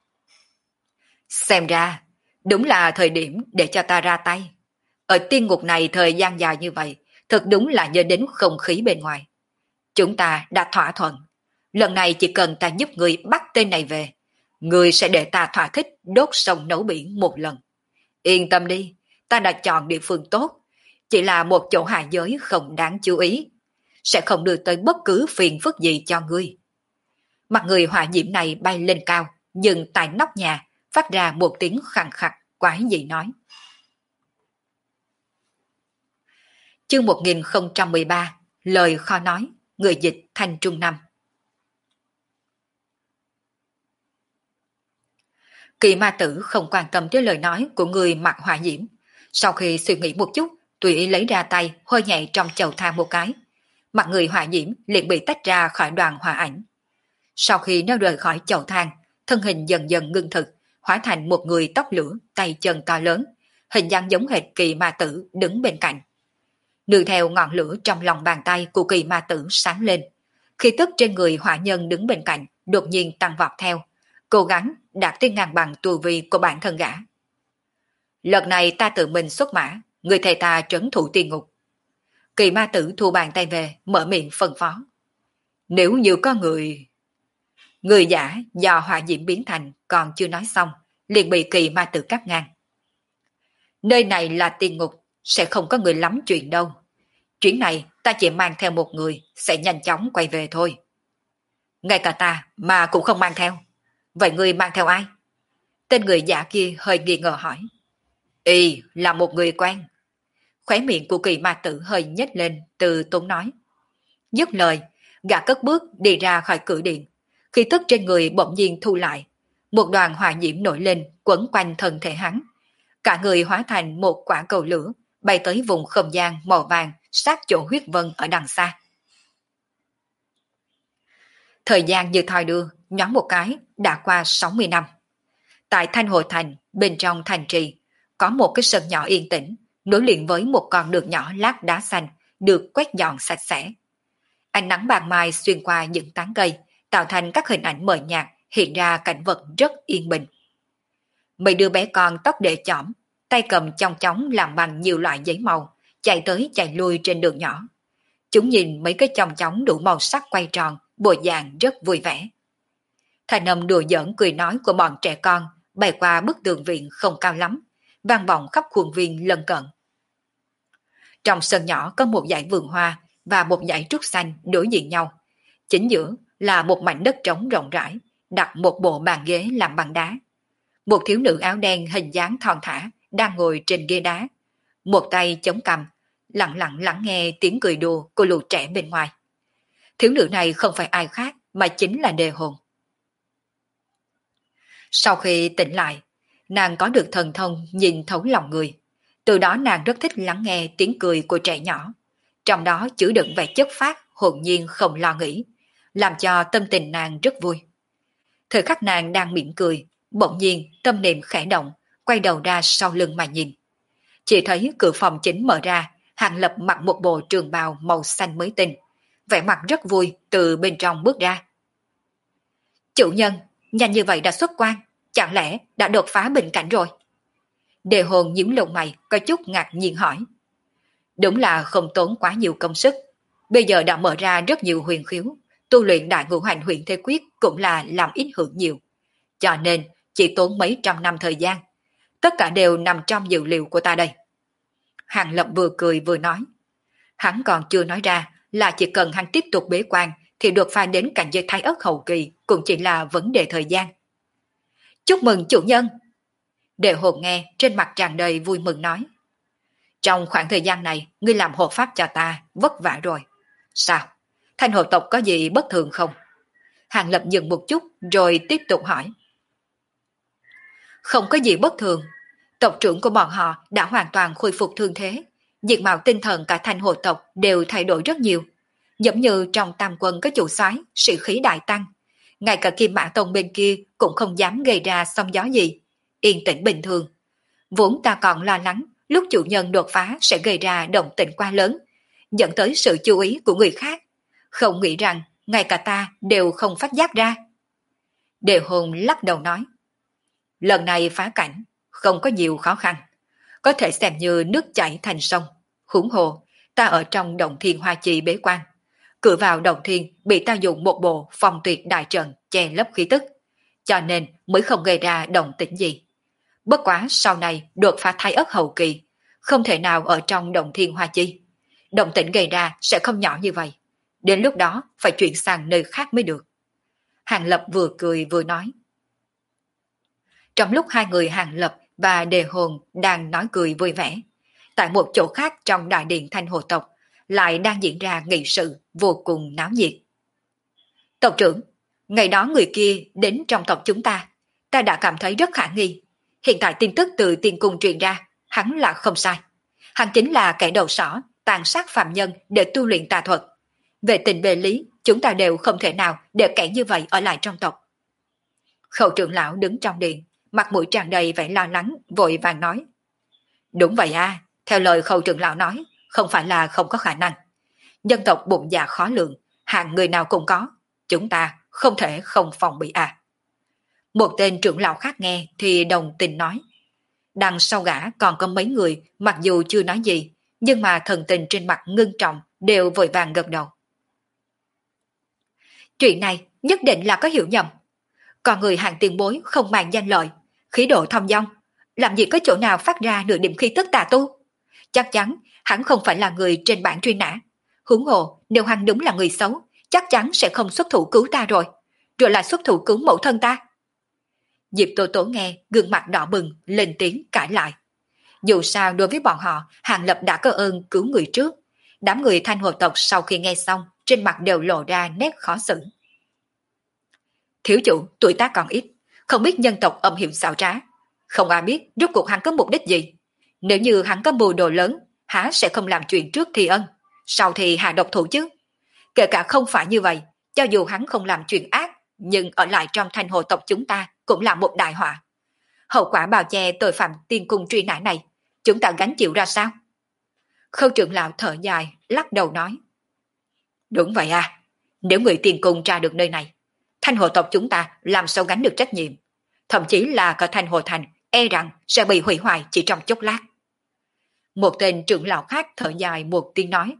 Xem ra, đúng là thời điểm để cho ta ra tay. Ở tiên ngục này thời gian dài như vậy, thật đúng là nhớ đến không khí bên ngoài. Chúng ta đã thỏa thuận. Lần này chỉ cần ta giúp người bắt tên này về, người sẽ để ta thỏa thích đốt sông nấu biển một lần. Yên tâm đi, ta đã chọn địa phương tốt, chỉ là một chỗ hạ giới không đáng chú ý, sẽ không đưa tới bất cứ phiền phức gì cho ngươi. Mặt người hỏa diễm này bay lên cao, dừng tại nóc nhà, phát ra một tiếng khàn khặt, quái dị nói. Chương 1013, lời khó nói, người dịch Thanh Trung Năm. Kỳ ma tử không quan tâm tới lời nói của người mặc hỏa diễm. Sau khi suy nghĩ một chút, tùy ý lấy ra tay, hơi nhảy trong chầu than một cái. Mặt người hỏa diễm liền bị tách ra khỏi đoàn hỏa ảnh. Sau khi nó rời khỏi chầu than, thân hình dần dần ngưng thực, hóa thành một người tóc lửa, tay chân to lớn, hình dáng giống hệt kỳ ma tử đứng bên cạnh. Nương theo ngọn lửa trong lòng bàn tay của kỳ ma tử sáng lên. Khi tức trên người hỏa nhân đứng bên cạnh đột nhiên tăng vọt theo, cố gắng đạt tới ngang bằng tu vi của bản thân gã. Lần này ta tự mình xuất mã, người thầy ta trấn thủ tiên ngục. Kỳ ma tử thu bàn tay về, mở miệng phân phó. Nếu như có người giả do hỏa diễm biến thành còn chưa nói xong, liền bị kỳ ma tử cắt ngang. Nơi này là tiên ngục, sẽ không có người lắm chuyện đâu. Chuyến này ta chỉ mang theo một người, sẽ nhanh chóng quay về thôi. Ngay cả ta mà cũng không mang theo. Vậy người mang theo ai? Tên người giả kia hơi nghi ngờ hỏi. Y là một người quen. Khóe miệng của kỳ ma tử hơi nhếch lên, từ tốn nói. Dứt lời, gã cất bước đi ra khỏi cửa điện. Khi tức trên người bỗng nhiên thu lại, một đoàn hỏa diễm nổi lên quấn quanh thân thể hắn. Cả người hóa thành một quả cầu lửa, bay tới vùng không gian màu vàng sát chỗ huyết vân ở đằng xa. Thời gian như thoi đưa, nhoáng một cái, đã qua 60 năm. Tại Thanh Hồ Thành, bên trong thành trì, có một cái sân nhỏ yên tĩnh, nối liền với một con đường nhỏ lát đá xanh, được quét dọn sạch sẽ. Ánh nắng ban mai xuyên qua những tán cây, tạo thành các hình ảnh mờ nhạt, hiện ra cảnh vật rất yên bình. Mấy đứa bé con tóc để chỏm, tay cầm chong chóng làm bằng nhiều loại giấy màu, chạy tới chạy lui trên đường nhỏ. Chúng nhìn mấy cái chong chóng đủ màu sắc quay tròn, bộ dạng rất vui vẻ. Thành âm đùa giỡn cười nói của bọn trẻ con bay qua bức tường viện không cao lắm, vang vọng khắp khuôn viên lân cận. Trong sân nhỏ có một dãy vườn hoa và một dãy trúc xanh đối diện nhau. Chính giữa là một mảnh đất trống rộng rãi, đặt một bộ bàn ghế làm bằng đá. Một thiếu nữ áo đen hình dáng thon thả đang ngồi trên ghế đá, một tay chống cằm, lặng lặng lắng nghe tiếng cười đùa của lũ trẻ bên ngoài. Thiếu nữ này không phải ai khác mà chính là Đề Hồn. Sau khi tỉnh lại, nàng có được thần thông nhìn thấu lòng người. Từ đó nàng rất thích lắng nghe tiếng cười của trẻ nhỏ. Trong đó chứa đựng vẻ chất phác, hồn nhiên không lo nghĩ, làm cho tâm tình nàng rất vui. Thời khắc nàng đang mỉm cười, bỗng nhiên tâm niệm khẽ động, quay đầu ra sau lưng mà nhìn. Chỉ thấy cửa phòng chính mở ra, Hàng Lập mặc một bộ trường bào màu xanh mới tinh, vẻ mặt rất vui từ bên trong bước ra. Chủ nhân, nhanh như vậy đã xuất quan, chẳng lẽ đã đột phá bình cảnh rồi? Đề Hồn nhíu lông mày, có chút ngạc nhiên hỏi. Đúng là không tốn quá nhiều công sức. Bây giờ đã mở ra rất nhiều huyền khiếu, tu luyện đại ngũ hành huyền thế quyết cũng là làm ít hưởng nhiều. Cho nên chỉ tốn mấy trăm năm thời gian. Tất cả đều nằm trong dự liệu của ta đây. Hàng Lập vừa cười vừa nói. Hắn còn chưa nói ra là chỉ cần hắn tiếp tục bế quan thì đột phá đến cảnh giới thái ất hậu kỳ cũng chỉ là vấn đề thời gian. Chúc mừng chủ nhân! Đệ hồn nghe trên mặt tràn đầy vui mừng nói. Trong khoảng thời gian này, ngươi làm hộ pháp cho ta, vất vả rồi. Sao? Thanh hồ tộc có gì bất thường không? Hàng Lập dừng một chút rồi tiếp tục hỏi. Không có gì bất thường. Tộc trưởng của bọn họ đã hoàn toàn khôi phục thương thế. Diện mạo tinh thần cả thanh hồ tộc đều thay đổi rất nhiều. Giống như trong tam quân có chủ soái, sĩ khí đại tăng. Ngay cả Kim Mã Tông bên kia cũng không dám gây ra sóng gió gì. Yên tĩnh bình thường. Vốn ta còn lo lắng lúc chủ nhân đột phá sẽ gây ra động tĩnh quá lớn, dẫn tới sự chú ý của người khác. Không nghĩ rằng ngay cả ta đều không phát giác ra. Đề hồn lắc đầu nói. Lần này phá cảnh, không có nhiều khó khăn. Có thể xem như nước chảy thành sông. Huống hồ, ta ở trong động thiên hoa trì bế quan. Cửa vào động thiên bị ta dùng một bộ phong tuyệt đại trận che lấp khí tức. Cho nên mới không gây ra động tĩnh gì. Bất quá sau này đột phá thái ất hậu kỳ, không thể nào ở trong động thiên hoa chi. Động tĩnh gây ra sẽ không nhỏ như vậy. Đến lúc đó phải chuyển sang nơi khác mới được. Hàng Lập vừa cười vừa nói. Trong lúc hai người Hàng Lập và Đề Hồn đang nói cười vui vẻ, tại một chỗ khác trong đại điện Thanh Hồ tộc lại đang diễn ra nghị sự vô cùng náo nhiệt. Tộc trưởng, ngày đó người kia đến trong tộc chúng ta đã cảm thấy rất khả nghi. Hiện tại tin tức từ tiên cung truyền ra, hắn là không sai. Hắn chính là kẻ đầu sỏ, tàn sát phạm nhân để tu luyện tà thuật. Về tình về lý, chúng ta đều không thể nào để kẻ như vậy ở lại trong tộc. Khâu trưởng lão đứng trong điện, mặt mũi tràn đầy vẻ lo lắng, vội vàng nói. Đúng vậy à, theo lời khâu trưởng lão nói, không phải là không có khả năng. Dân tộc bụng dạ khó lường, hạng người nào cũng có. Chúng ta không thể không phòng bị à. Một tên trưởng lão khác nghe thì đồng tình nói. Đằng sau gã còn có mấy người mặc dù chưa nói gì, nhưng mà thần tình trên mặt ngưng trọng đều vội vàng gật đầu. Chuyện này nhất định là có hiểu nhầm. Còn người hàng tiền bối không màng danh lợi, khí độ thong dong, làm gì có chỗ nào phát ra nửa điểm khí tức tà tu. Chắc chắn hắn không phải là người trên bảng truy nã. Huống hồ nếu hắn đúng là người xấu, chắc chắn sẽ không xuất thủ cứu ta rồi lại xuất thủ cứu mẫu thân ta. Diệp Tô Tố nghe gương mặt đỏ bừng lên tiếng cãi lại. Dù sao đối với bọn họ, Hàng Lập đã có ơn cứu người trước. Đám người Thanh Hồ tộc sau khi nghe xong, trên mặt đều lộ ra nét khó xử. Thiếu chủ, tuổi tác còn ít, không biết nhân tộc âm hiểm xảo trá. Không ai biết rốt cuộc hắn có mục đích gì. Nếu như hắn có mưu đồ lớn, há sẽ không làm chuyện trước thì ân, sau thì hạ độc thủ chứ. Kể cả không phải như vậy, cho dù hắn không làm chuyện ác, nhưng ở lại trong Thanh Hồ tộc chúng ta cũng là một đại họa. Hậu quả bào che tội phạm tiên cung truy nã này, chúng ta gánh chịu ra sao? Khâu trưởng lão thở dài, lắc đầu nói. Đúng vậy à, nếu người tiên cung tra được nơi này, Thanh Hồ tộc chúng ta làm sao gánh được trách nhiệm. Thậm chí là cả Thanh Hồ thành e rằng sẽ bị hủy hoại chỉ trong chốc lát. Một tên trưởng lão khác thở dài một tiếng nói.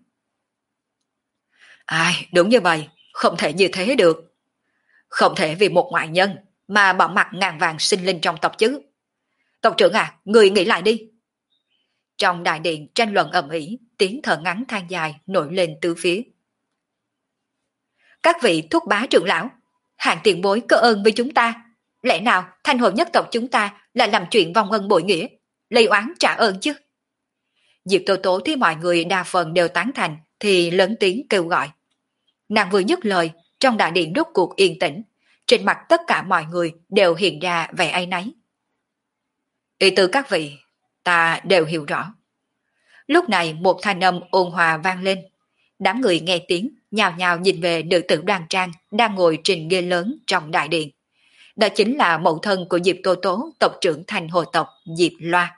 Ai, đúng như vậy, không thể như thế được. Không thể vì một ngoại nhân mà bỏ mặt ngàn vàng sinh linh trong tộc chứ. Tộc trưởng à, người nghĩ lại đi. Trong đại điện tranh luận ầm ĩ, tiếng thở ngắn than dài nổi lên tứ phía. Các vị thúc bá trưởng lão, hạng tiền bối có ơn với chúng ta. Lẽ nào Thanh Hồ nhất tộc chúng ta lại làm chuyện vong ân bội nghĩa, lấy oán trả ơn chứ? Diệp Tô Tố thấy mọi người đa phần đều tán thành thì lớn tiếng kêu gọi. Nàng vừa dứt lời, trong đại điện rốt cuộc yên tĩnh, trên mặt tất cả mọi người đều hiện ra vẻ áy náy. Ý tư các vị, ta đều hiểu rõ. Lúc này một thanh âm ôn hòa vang lên. Đám người nghe tiếng, nhào nhào nhìn về nữ tử đoan trang đang ngồi trên ghế lớn trong đại điện. Đó chính là mẫu thân của Diệp Tô Tố, tộc trưởng Thanh Hồ tộc Diệp Loa.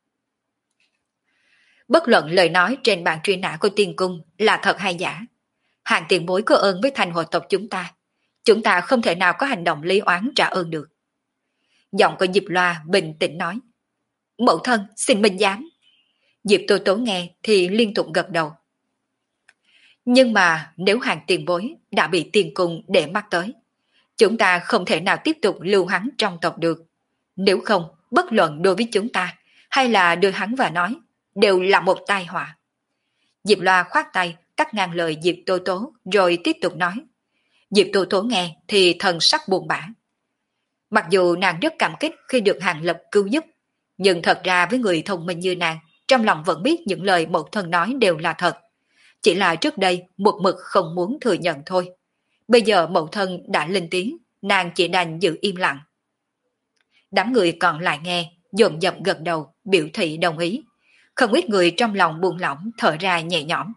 Bất luận lời nói trên bảng truy nã của tiên cung là thật hay giả, hạng tiền bối có ơn với Thanh Hồ tộc chúng ta không thể nào có hành động lý oán trả ơn được. Giọng của Diệp Loa bình tĩnh nói. Mẫu thân xin minh giám. Diệp Tô Tố nghe thì liên tục gật đầu. Nhưng mà nếu Hàng tiền bối đã bị tiền cung để mắt tới, chúng ta không thể nào tiếp tục lưu hắn trong tộc được. Nếu không, bất luận đối với chúng ta, hay là đưa hắn vào nói, đều là một tai họa. Diệp Loa khoát tay, cắt ngang lời Diệp Tô Tố, rồi tiếp tục nói. Diệp Tô Tố nghe thì thần sắc buồn bã. Mặc dù nàng rất cảm kích khi được Hàng Lập cứu giúp, nhưng thật ra với người thông minh như nàng, trong lòng vẫn biết những lời mẫu thân nói đều là thật. Chỉ là trước đây một mực không muốn thừa nhận thôi. Bây giờ mẫu thân đã lên tiếng, nàng chỉ đành giữ im lặng. Đám người còn lại nghe, dồn dập gật đầu, biểu thị đồng ý. Không ít người trong lòng buông lỏng thở ra nhẹ nhõm.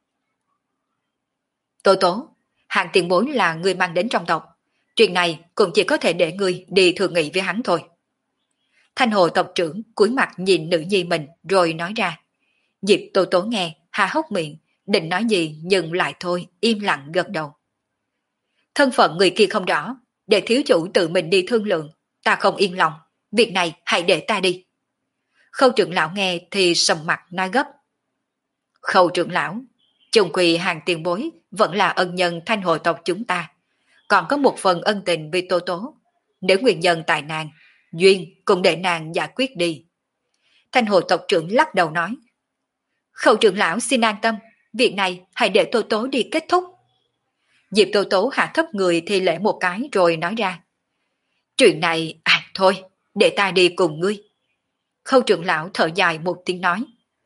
Tố Tố, Hàng tiền bối là người mang đến trong tộc. Chuyện này cũng chỉ có thể để người đi thường nghị với hắn thôi. Thanh Hồ tộc trưởng cúi mặt nhìn nữ nhi mình rồi nói ra. Diệp Tô Tố nghe, há hốc miệng, định nói gì nhưng lại thôi, im lặng gật đầu. Thân phận người kia không rõ, để thiếu chủ tự mình đi thương lượng, ta không yên lòng, việc này hãy để ta đi. Khâu trưởng lão nghe thì sầm mặt nói gấp. Khâu trưởng lão, chung quy Hàng tiền bối vẫn là ân nhân Thanh Hồ tộc chúng ta, còn có một phần ân tình với Tô Tố. Nếu nguyên nhân tại nàng, duyên cũng để nàng giải quyết đi. Thanh Hồ tộc trưởng lắc đầu nói. Khâu trưởng lão xin an tâm, việc này hãy để Tô Tố đi kết thúc. Diệp Tô Tố hạ thấp người thì lễ một cái rồi nói ra. Chuyện này, thôi, để ta đi cùng ngươi. Khâu trưởng lão thở dài một tiếng nói.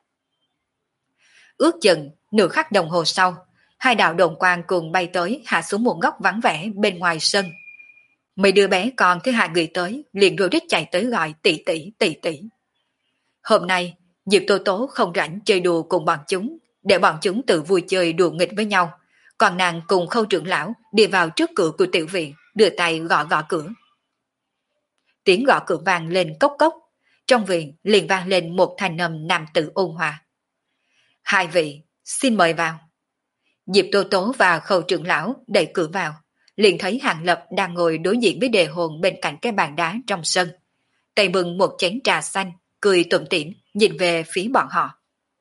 Ước chừng nửa khắc đồng hồ sau, hai đạo đồn quang cùng bay tới hạ xuống một góc vắng vẻ bên ngoài sân. Mấy đứa bé con thứ hai người tới liền rối rít chạy tới gọi tỷ tỷ tỷ tỷ. Hôm nay Diệp Tô Tố không rảnh chơi đùa cùng bọn chúng, để bọn chúng tự vui chơi đùa nghịch với nhau. Còn nàng cùng Khâu trưởng lão đi vào trước cửa của tiểu viện, đưa tay gõ gõ cửa. Tiếng gõ cửa vang lên cốc cốc, trong viện liền vang lên một thanh âm nam tử ôn hòa. Hai vị, xin mời vào. Diệp Tô Tố và Khâu trưởng lão đẩy cửa vào, liền thấy Hàng Lập đang ngồi đối diện với đề hồn bên cạnh cái bàn đá trong sân. Tay bưng một chén trà xanh, cười tủm tỉm nhìn về phía bọn họ.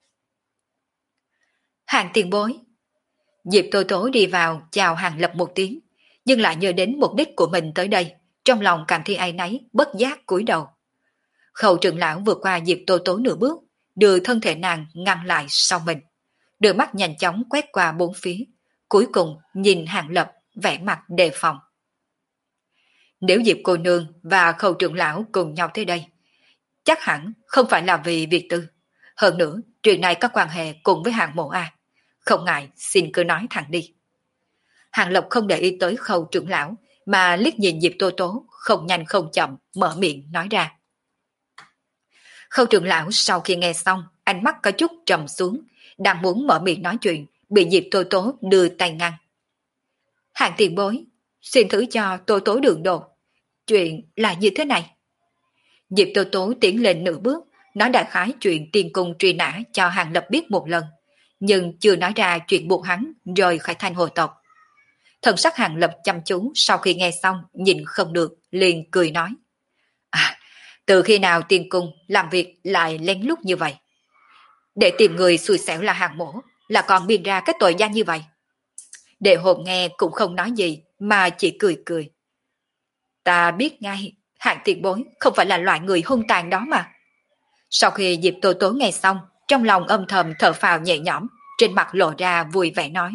Hàng tiền bối. Diệp Tô Tố đi vào chào Hàng Lập một tiếng, nhưng lại nhớ đến mục đích của mình tới đây, trong lòng cảm thấy áy náy, bất giác cúi đầu. Khâu trưởng lão vượt qua Diệp Tô Tố nửa bước, đưa thân thể nàng ngăn lại sau mình. Đôi mắt nhanh chóng quét qua bốn phía, cuối cùng nhìn Hàng Lập vẻ mặt đề phòng. Nếu Diệp cô nương và Khâu trưởng lão cùng nhau tới đây, chắc hẳn không phải là vì việc tư. Hơn nữa, chuyện này có quan hệ cùng với Hàng mộ A. Không ngại, xin cứ nói thẳng đi. Hàng Lập không để ý tới Khâu trưởng lão, mà liếc nhìn Diệp Tô Tố, không nhanh không chậm, mở miệng nói ra. Khâu trưởng lão sau khi nghe xong, ánh mắt có chút trầm xuống, đang muốn mở miệng nói chuyện, bị Diệp Tô Tố đưa tay ngăn. Hàng tiền bối, xin thứ cho Tô Tố đường đột. Chuyện là như thế này. Diệp Tô Tố tiến lên nửa bước, nói đại khái chuyện tiền cung truy nã cho Hàng Lập biết một lần, nhưng chưa nói ra chuyện buộc hắn rời khỏi Thanh Hồ tộc. Thần sắc Hàng Lập chăm chú sau khi nghe xong nhìn không được, liền cười nói. Từ khi nào tiền cung làm việc lại lén lút như vậy? Để tìm người xui xẻo là Hàng mổ, là còn biên ra cái tội danh như vậy. Đệ hồn nghe cũng không nói gì, mà chỉ cười cười. Ta biết ngay, Hàng tiền bối không phải là loại người hung tàn đó mà. Sau khi Diệp Tô Tố nghe xong, trong lòng âm thầm thở phào nhẹ nhõm, trên mặt lộ ra vui vẻ nói.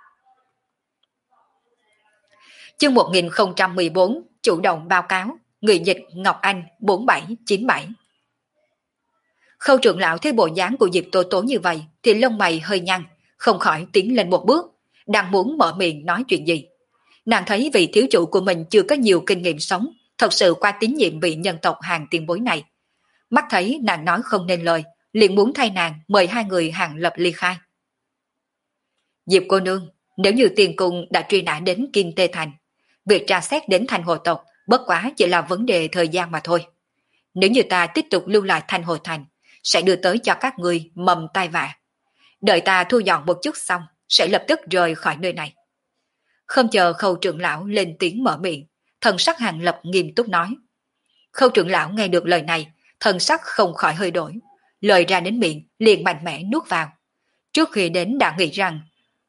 Chương 1014, chủ động báo cáo, người dịch Ngọc Anh 4797. Khâu trưởng lão thấy bộ dáng của Diệp Tô Tố như vậy thì lông mày hơi nhăn, không khỏi tiến lên một bước, đang muốn mở miệng nói chuyện gì. Nàng thấy vị thiếu chủ của mình chưa có nhiều kinh nghiệm sống, thật sự qua tín nhiệm vị nhân tộc Hàng tiền bối này. Mắt thấy nàng nói không nên lời, liền muốn thay nàng mời hai người Hàng Lập ly khai. Diệp cô nương, nếu như tiền cung đã truy nã đến Kim Tê Thành, việc tra xét đến Thành Hồ tộc bất quá chỉ là vấn đề thời gian mà thôi. Nếu như ta tiếp tục lưu lại Thành Hồ Thành, sẽ đưa tới cho các người mầm tai vạ. Đợi ta thu dọn một chút xong, sẽ lập tức rời khỏi nơi này. Không chờ Khâu trưởng lão lên tiếng mở miệng, thần sắc Hàng Lập nghiêm túc nói. Khâu trưởng lão nghe được lời này, thần sắc không khỏi hơi đổi, lời ra đến miệng liền mạnh mẽ nuốt vào. Trước khi đến đã nghĩ rằng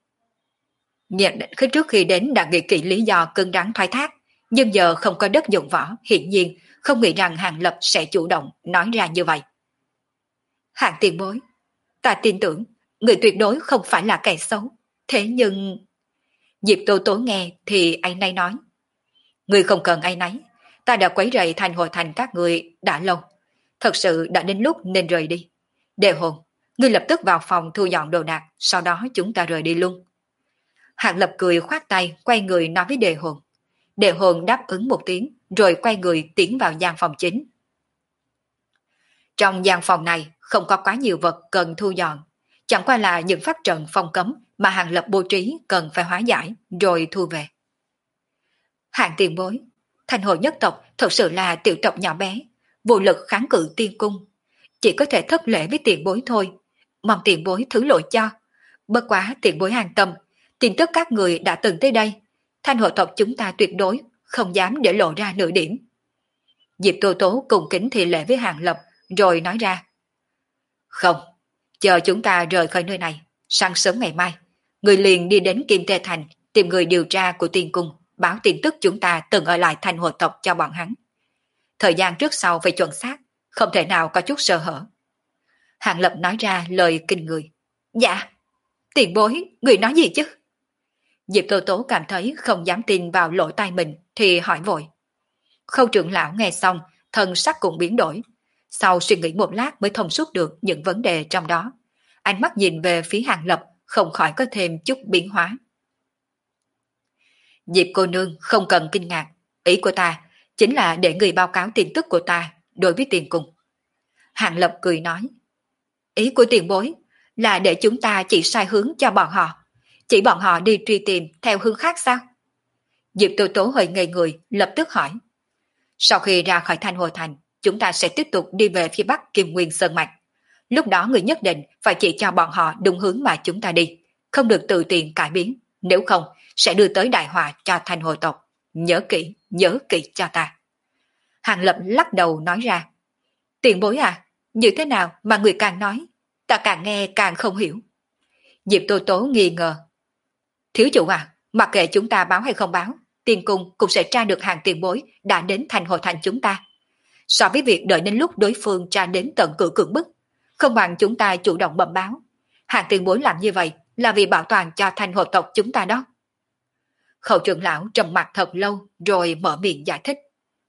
Trước khi đến đã nghĩ kỹ lý do cứng rắn thoái thác, nhưng giờ không có đất dụng võ, hiển nhiên không nghĩ rằng Hàng Lập sẽ chủ động nói ra như vậy. Hạng tiền bối, ta tin tưởng, người tuyệt đối không phải là kẻ xấu. Thế nhưng... Diệp Tô Tố nghe thì áy náy nói. Người không cần áy náy, ta đã quấy rầy thành hội thành các người đã lâu. Thật sự đã đến lúc nên rời đi. Đề hồn, ngươi lập tức vào phòng thu dọn đồ đạc, sau đó chúng ta rời đi luôn. Hạng Lập cười khoát tay, quay người nói với Đề hồn. Đề hồn đáp ứng một tiếng, rồi quay người tiến vào gian phòng chính. Trong gian phòng này không có quá nhiều vật cần thu dọn, chẳng qua là những pháp trận phong cấm mà Hàng Lập bố trí cần phải hóa giải rồi thu về. Hạng tiền bối, thành hội nhất tộc thật sự là tiểu tộc nhỏ bé, vô lực kháng cự tiên cung, chỉ có thể thất lễ với tiền bối thôi, mong tiền bối thứ lỗi cho. Bất quá tiền bối an tâm, tin tức các người đã từng tới đây, thanh hội tộc chúng ta tuyệt đối không dám để lộ ra nửa điểm. Diệp Tô Tố cùng kính thị lễ với Hàng Lập rồi nói ra. Không, chờ chúng ta rời khỏi nơi này, sáng sớm ngày mai, người liền đi đến Kim Tê Thành tìm người điều tra của tiên cung, báo tin tức chúng ta từng ở lại thành hộ tộc cho bọn hắn. Thời gian trước sau phải chuẩn xác, không thể nào có chút sơ hở. Hàng Lập nói ra lời kinh người. Dạ, tiền bối, người nói gì chứ? Diệp Tô Tố cảm thấy không dám tin vào lỗ tai mình thì hỏi vội. Khâu trưởng lão nghe xong, thân sắc cũng biến đổi. Sau suy nghĩ một lát mới thông suốt được những vấn đề trong đó. Ánh mắt nhìn về phía Hàng Lập không khỏi có thêm chút biến hóa. Diệp cô nương không cần kinh ngạc. Ý của ta chính là để người báo cáo tin tức của ta đối với tiền cung. Hàng Lập cười nói. Ý của tiền bối là để chúng ta chỉ sai hướng cho bọn họ. Chỉ bọn họ đi truy tìm theo hướng khác sao? Diệp Tô Tố hơi ngây người, lập tức hỏi. Sau khi ra khỏi Thanh Hồ Thành, chúng ta sẽ tiếp tục đi về phía bắc Kim Nguyên Sơn Mạch. Lúc đó người nhất định phải chỉ cho bọn họ đúng hướng mà chúng ta đi, không được tự tiện cải biến, nếu không sẽ đưa tới đại họa cho Thanh Hồ tộc. Nhớ kỹ cho ta. Hàng Lập lắc đầu nói ra. Tiền bối à, như thế nào mà người càng nói, ta càng nghe càng không hiểu. Diệp Tô Tố nghi ngờ. Thiếu chủ à, mặc kệ chúng ta báo hay không báo, tiền cung cũng sẽ tra được hàng tiền bối đã đến Thành Hồ Thành chúng ta. So với việc đợi đến lúc đối phương tra đến tận cửa cưỡng bức, không bằng chúng ta chủ động bẩm báo. Hàng tiền bối làm như vậy là vì bảo toàn cho Thành Hồ tộc chúng ta đó. Khẩu trưởng lão trầm mặt thật lâu rồi mở miệng giải thích.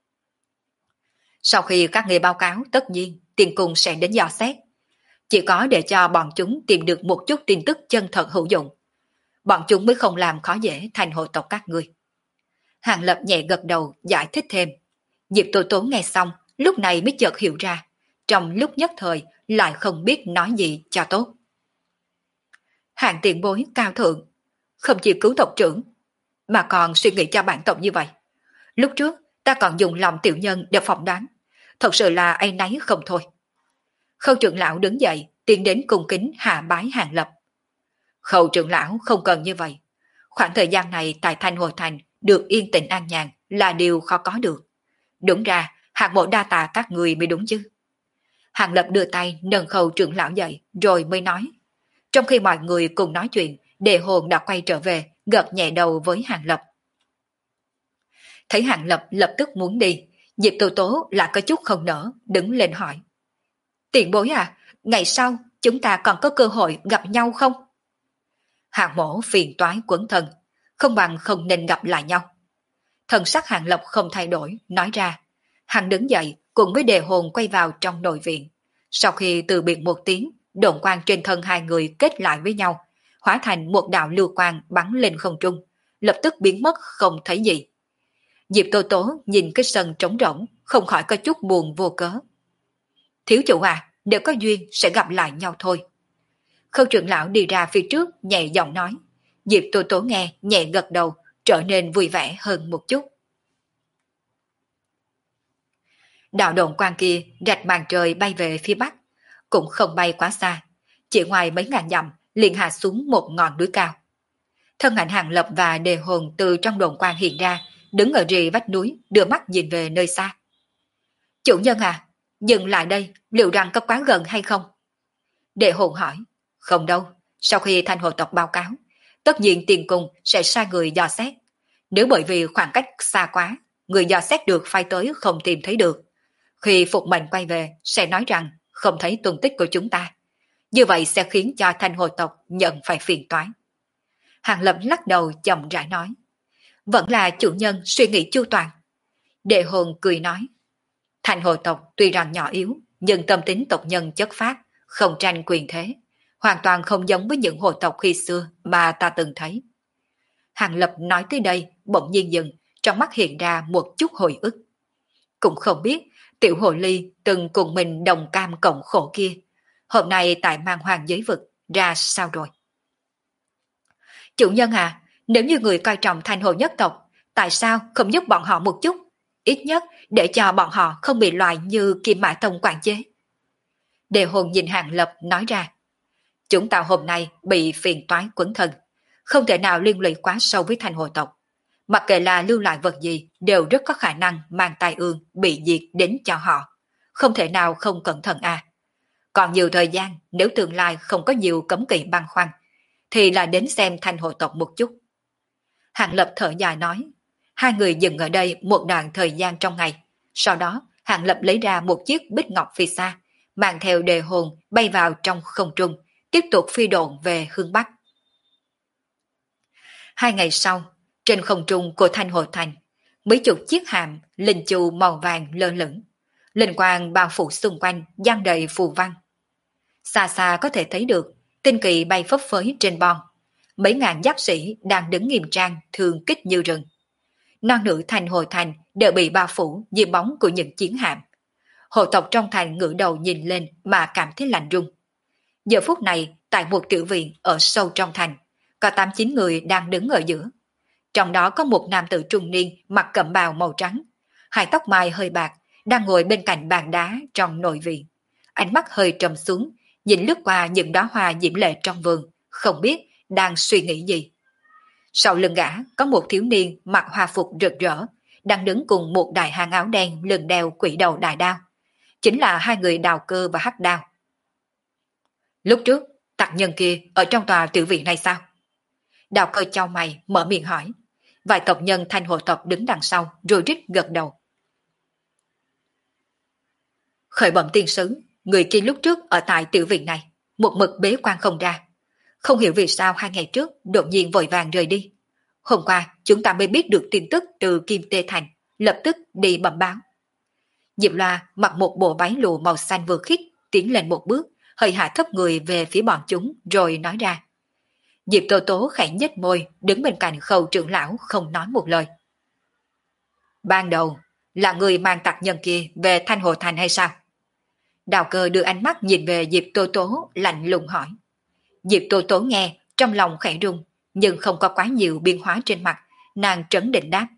Sau khi các người báo cáo, tất nhiên tiền cung sẽ đến dò xét. Chỉ có để cho bọn chúng tìm được một chút tin tức chân thật hữu dụng, bọn chúng mới không làm khó dễ Thành Hồ tộc các ngươi. Hàng Lập nhẹ gật đầu giải thích thêm. Diệp Tô Tố nghe xong, lúc này mới chợt hiểu ra, trong lúc nhất thời lại không biết nói gì cho tốt. Hàng tiền bối cao thượng, không chỉ cứu tộc trưởng, mà còn suy nghĩ cho bản tộc như vậy. Lúc trước ta còn dùng lòng tiểu nhân để phỏng đoán, thật sự là áy náy không thôi. Khâu trưởng lão đứng dậy, tiến đến cung kính hạ bái Hàng Lập. Khâu trưởng lão không cần như vậy. Khoảng thời gian này tại Thanh Hồ Thành được yên tĩnh an nhàn là điều khó có được. Đúng ra, hạng mộ đa tạ các người mới đúng chứ. Hàng Lập đưa tay nâng Khâu trưởng lão dậy rồi mới nói. Trong khi mọi người cùng nói chuyện, Đề Hồn đã quay trở về, gật nhẹ đầu với Hàng Lập. Thấy Hàng Lập lập tức muốn đi, Diệp Tô Tố lại có chút không nỡ, đứng lên hỏi. Tiền bối à, ngày sau chúng ta còn có cơ hội gặp nhau không? Hàng mổ phiền toái quấn thân, không bằng không nên gặp lại nhau. Thần sắc Hàng Lập không thay đổi, nói ra. Hắn đứng dậy cùng với Đề Hồn quay vào trong nội viện. Sau khi từ biệt một tiếng, độn quang trên thân hai người kết lại với nhau, hóa thành một đạo lưu quang bắn lên không trung, lập tức biến mất không thấy gì. Diệp Tô Tố nhìn cái sân trống rỗng, không khỏi có chút buồn vô cớ. Thiếu chủ à, nếu có duyên sẽ gặp lại nhau thôi. Khâu trưởng lão đi ra phía trước nhẹ giọng nói. Diệp Tô Tố nghe nhẹ gật đầu, trở nên vui vẻ hơn một chút. Đạo độn quang kia rạch màn trời bay về phía bắc, cũng không bay quá xa, chỉ ngoài mấy ngàn dặm liền hạ xuống một ngọn núi cao. Thân ảnh Hàng Lập và Đề Hồn từ trong độn quang hiện ra, đứng ở rì vách núi, đưa mắt nhìn về nơi xa. Chủ nhân à, Dừng lại đây, liệu rằng có quá gần hay không? Đệ hồn hỏi. Không đâu, sau khi thanh hồ tộc báo cáo, tất nhiên tiền cung sẽ sai người dò xét. Nếu bởi vì khoảng cách xa quá, người dò xét được phai tới không tìm thấy được. Khi phục mệnh quay về, sẽ nói rằng không thấy tung tích của chúng ta. Như vậy sẽ khiến cho thanh hồ tộc nhận phải phiền toái. Hàng Lập lắc đầu chậm rãi nói. Vẫn là chủ nhân suy nghĩ chu toàn. Đệ hồn cười nói. Thanh hồ tộc tuy rằng nhỏ yếu, nhưng tâm tính tộc nhân chất phát, không tranh quyền thế. Hoàn toàn không giống với những hồ tộc khi xưa mà ta từng thấy. Hàng Lập nói tới đây, bỗng nhiên dừng, trong mắt hiện ra một chút hồi ức. Cũng không biết, tiểu hồ ly từng cùng mình đồng cam cộng khổ kia, hôm nay tại mang hoàng giới vực, ra sao rồi? Chủ nhân à, nếu như người coi trọng thanh hồ nhất tộc, tại sao không giúp bọn họ một chút? Ít nhất để cho bọn họ không bị loại như Kim Mã Tông quản chế. Đề hồn nhìn Hàng Lập nói ra. Chúng ta hôm nay bị phiền toái quấn thân, không thể nào liên lụy quá sâu với thanh hồ tộc. Mặc kệ là lưu lại vật gì đều rất có khả năng mang tai ương bị diệt đến cho họ. Không thể nào không cẩn thận à. Còn nhiều thời gian nếu tương lai không có nhiều cấm kỵ băn khoăn, thì là đến xem thanh hồ tộc một chút. Hàng Lập thở dài nói. Hai người dừng ở đây một đoạn thời gian trong ngày. Sau đó Hàng Lập lấy ra một chiếc bích ngọc phi xa, mang theo đề hồn bay vào trong không trung, tiếp tục phi độn về hướng Bắc. 2 ngày sau, trên không trung của Thanh Hồ Thành, mấy chục chiếc hạm linh chu màu vàng lơ lửng, linh quang bao phủ xung quanh, giăng đầy phù văn. Xa xa có thể thấy được tinh kỳ bay phấp phới trên bon, mấy ngàn giáp sĩ đang đứng nghiêm trang thường kích như rừng. Non nữ Thanh Hồ Thành đều bị bao phủ dưới bóng của những chiến hạm. Hộ tộc trong thành ngửa đầu nhìn lên mà cảm thấy lạnh run. Giờ phút này, tại một tiểu viện ở sâu trong thành, có 8-9 người đang đứng ở giữa. Trong đó có một nam tử trung niên mặc cẩm bào màu trắng, hai tóc mai hơi bạc, đang ngồi bên cạnh bàn đá trong nội viện. Ánh mắt hơi trầm xuống, nhìn lướt qua những đóa hoa diễm lệ trong vườn, không biết đang suy nghĩ gì. Sau lưng gã có một thiếu niên mặc hoa phục rực rỡ, đang đứng cùng một đại hán áo đen lưng đeo quỷ đầu đại đao. Chính là hai người Đào Cơ và Hắc Đao. Lúc trước, tặc nhân kia ở trong tòa tiểu viện này sao? Đào Cơ chau mày mở miệng hỏi. Vài tộc nhân Thanh Hồ tộc đứng đằng sau rồi rít gật đầu. Khởi bẩm tiên sứ, người kia lúc trước ở tại tiểu viện này, một mực bế quan không ra. Không hiểu vì sao 2 ngày trước đột nhiên vội vàng rời đi. Hôm qua chúng ta mới biết được tin tức từ Kim Tê Thành, lập tức đi bẩm báo. Diệp Loa mặc một bộ váy lụa màu xanh vừa khít, tiến lên một bước, hơi hạ thấp người về phía bọn chúng rồi nói ra. Diệp Tô Tố khẽ nhếch môi, đứng bên cạnh Khâu trưởng lão không nói một lời. Ban đầu là người mang tặc nhân kia về Thanh Hồ Thành hay sao? Đào Cơ đưa ánh mắt nhìn về Diệp Tô Tố lạnh lùng hỏi. Diệp Tô Tố nghe, trong lòng khẽ rung, nhưng không có quá nhiều biến hóa trên mặt, nàng trấn định đáp.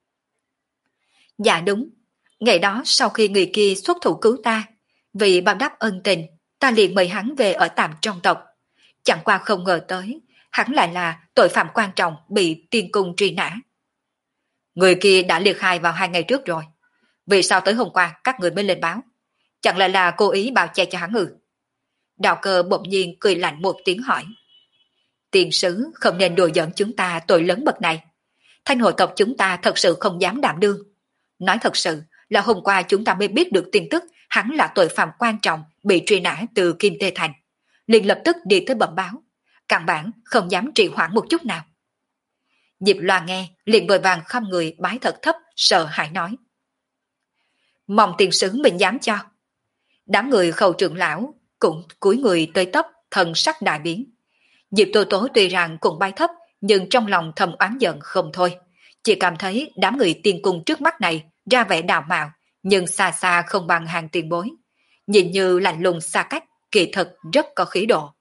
Dạ đúng, ngày đó sau khi người kia xuất thủ cứu ta, vì báo đáp ân tình, ta liền mời hắn về ở tạm trong tộc. Chẳng qua không ngờ tới, hắn lại là tội phạm quan trọng bị tiên cung truy nã. Người kia đã liệt khai vào 2 ngày trước rồi. Vì sao tới hôm qua các người mới lên báo? Chẳng lẽ là cố ý bao che cho hắn ư? Đào Cơ bỗng nhiên cười lạnh một tiếng hỏi. Tiền sứ không nên đùa giỡn chúng ta tội lớn bậc này. Thanh hồ tộc chúng ta thật sự không dám đảm đương. Nói thật sự là hôm qua chúng ta mới biết được tin tức hắn là tội phạm quan trọng bị truy nã từ Kim Tê Thành. Liền lập tức đi tới bẩm báo. Căn bản không dám trì hoãn một chút nào. Diệp Loa nghe liền vội vàng khom người bái thật thấp, sợ hãi nói. Mong tiền sứ mình dám cho. Đám người Khâu trưởng lão cũng cúi người tới tấp, thần sắc đại biến. Diệp Tô Tố tuy rằng cũng bái thấp, nhưng trong lòng thầm oán giận không thôi. Chỉ cảm thấy đám người tiên cung trước mắt này ra vẻ đào mạo, nhưng xa xa không bằng hàng tiền bối. Nhìn như lạnh lùng xa cách, kỳ thực rất có khí độ.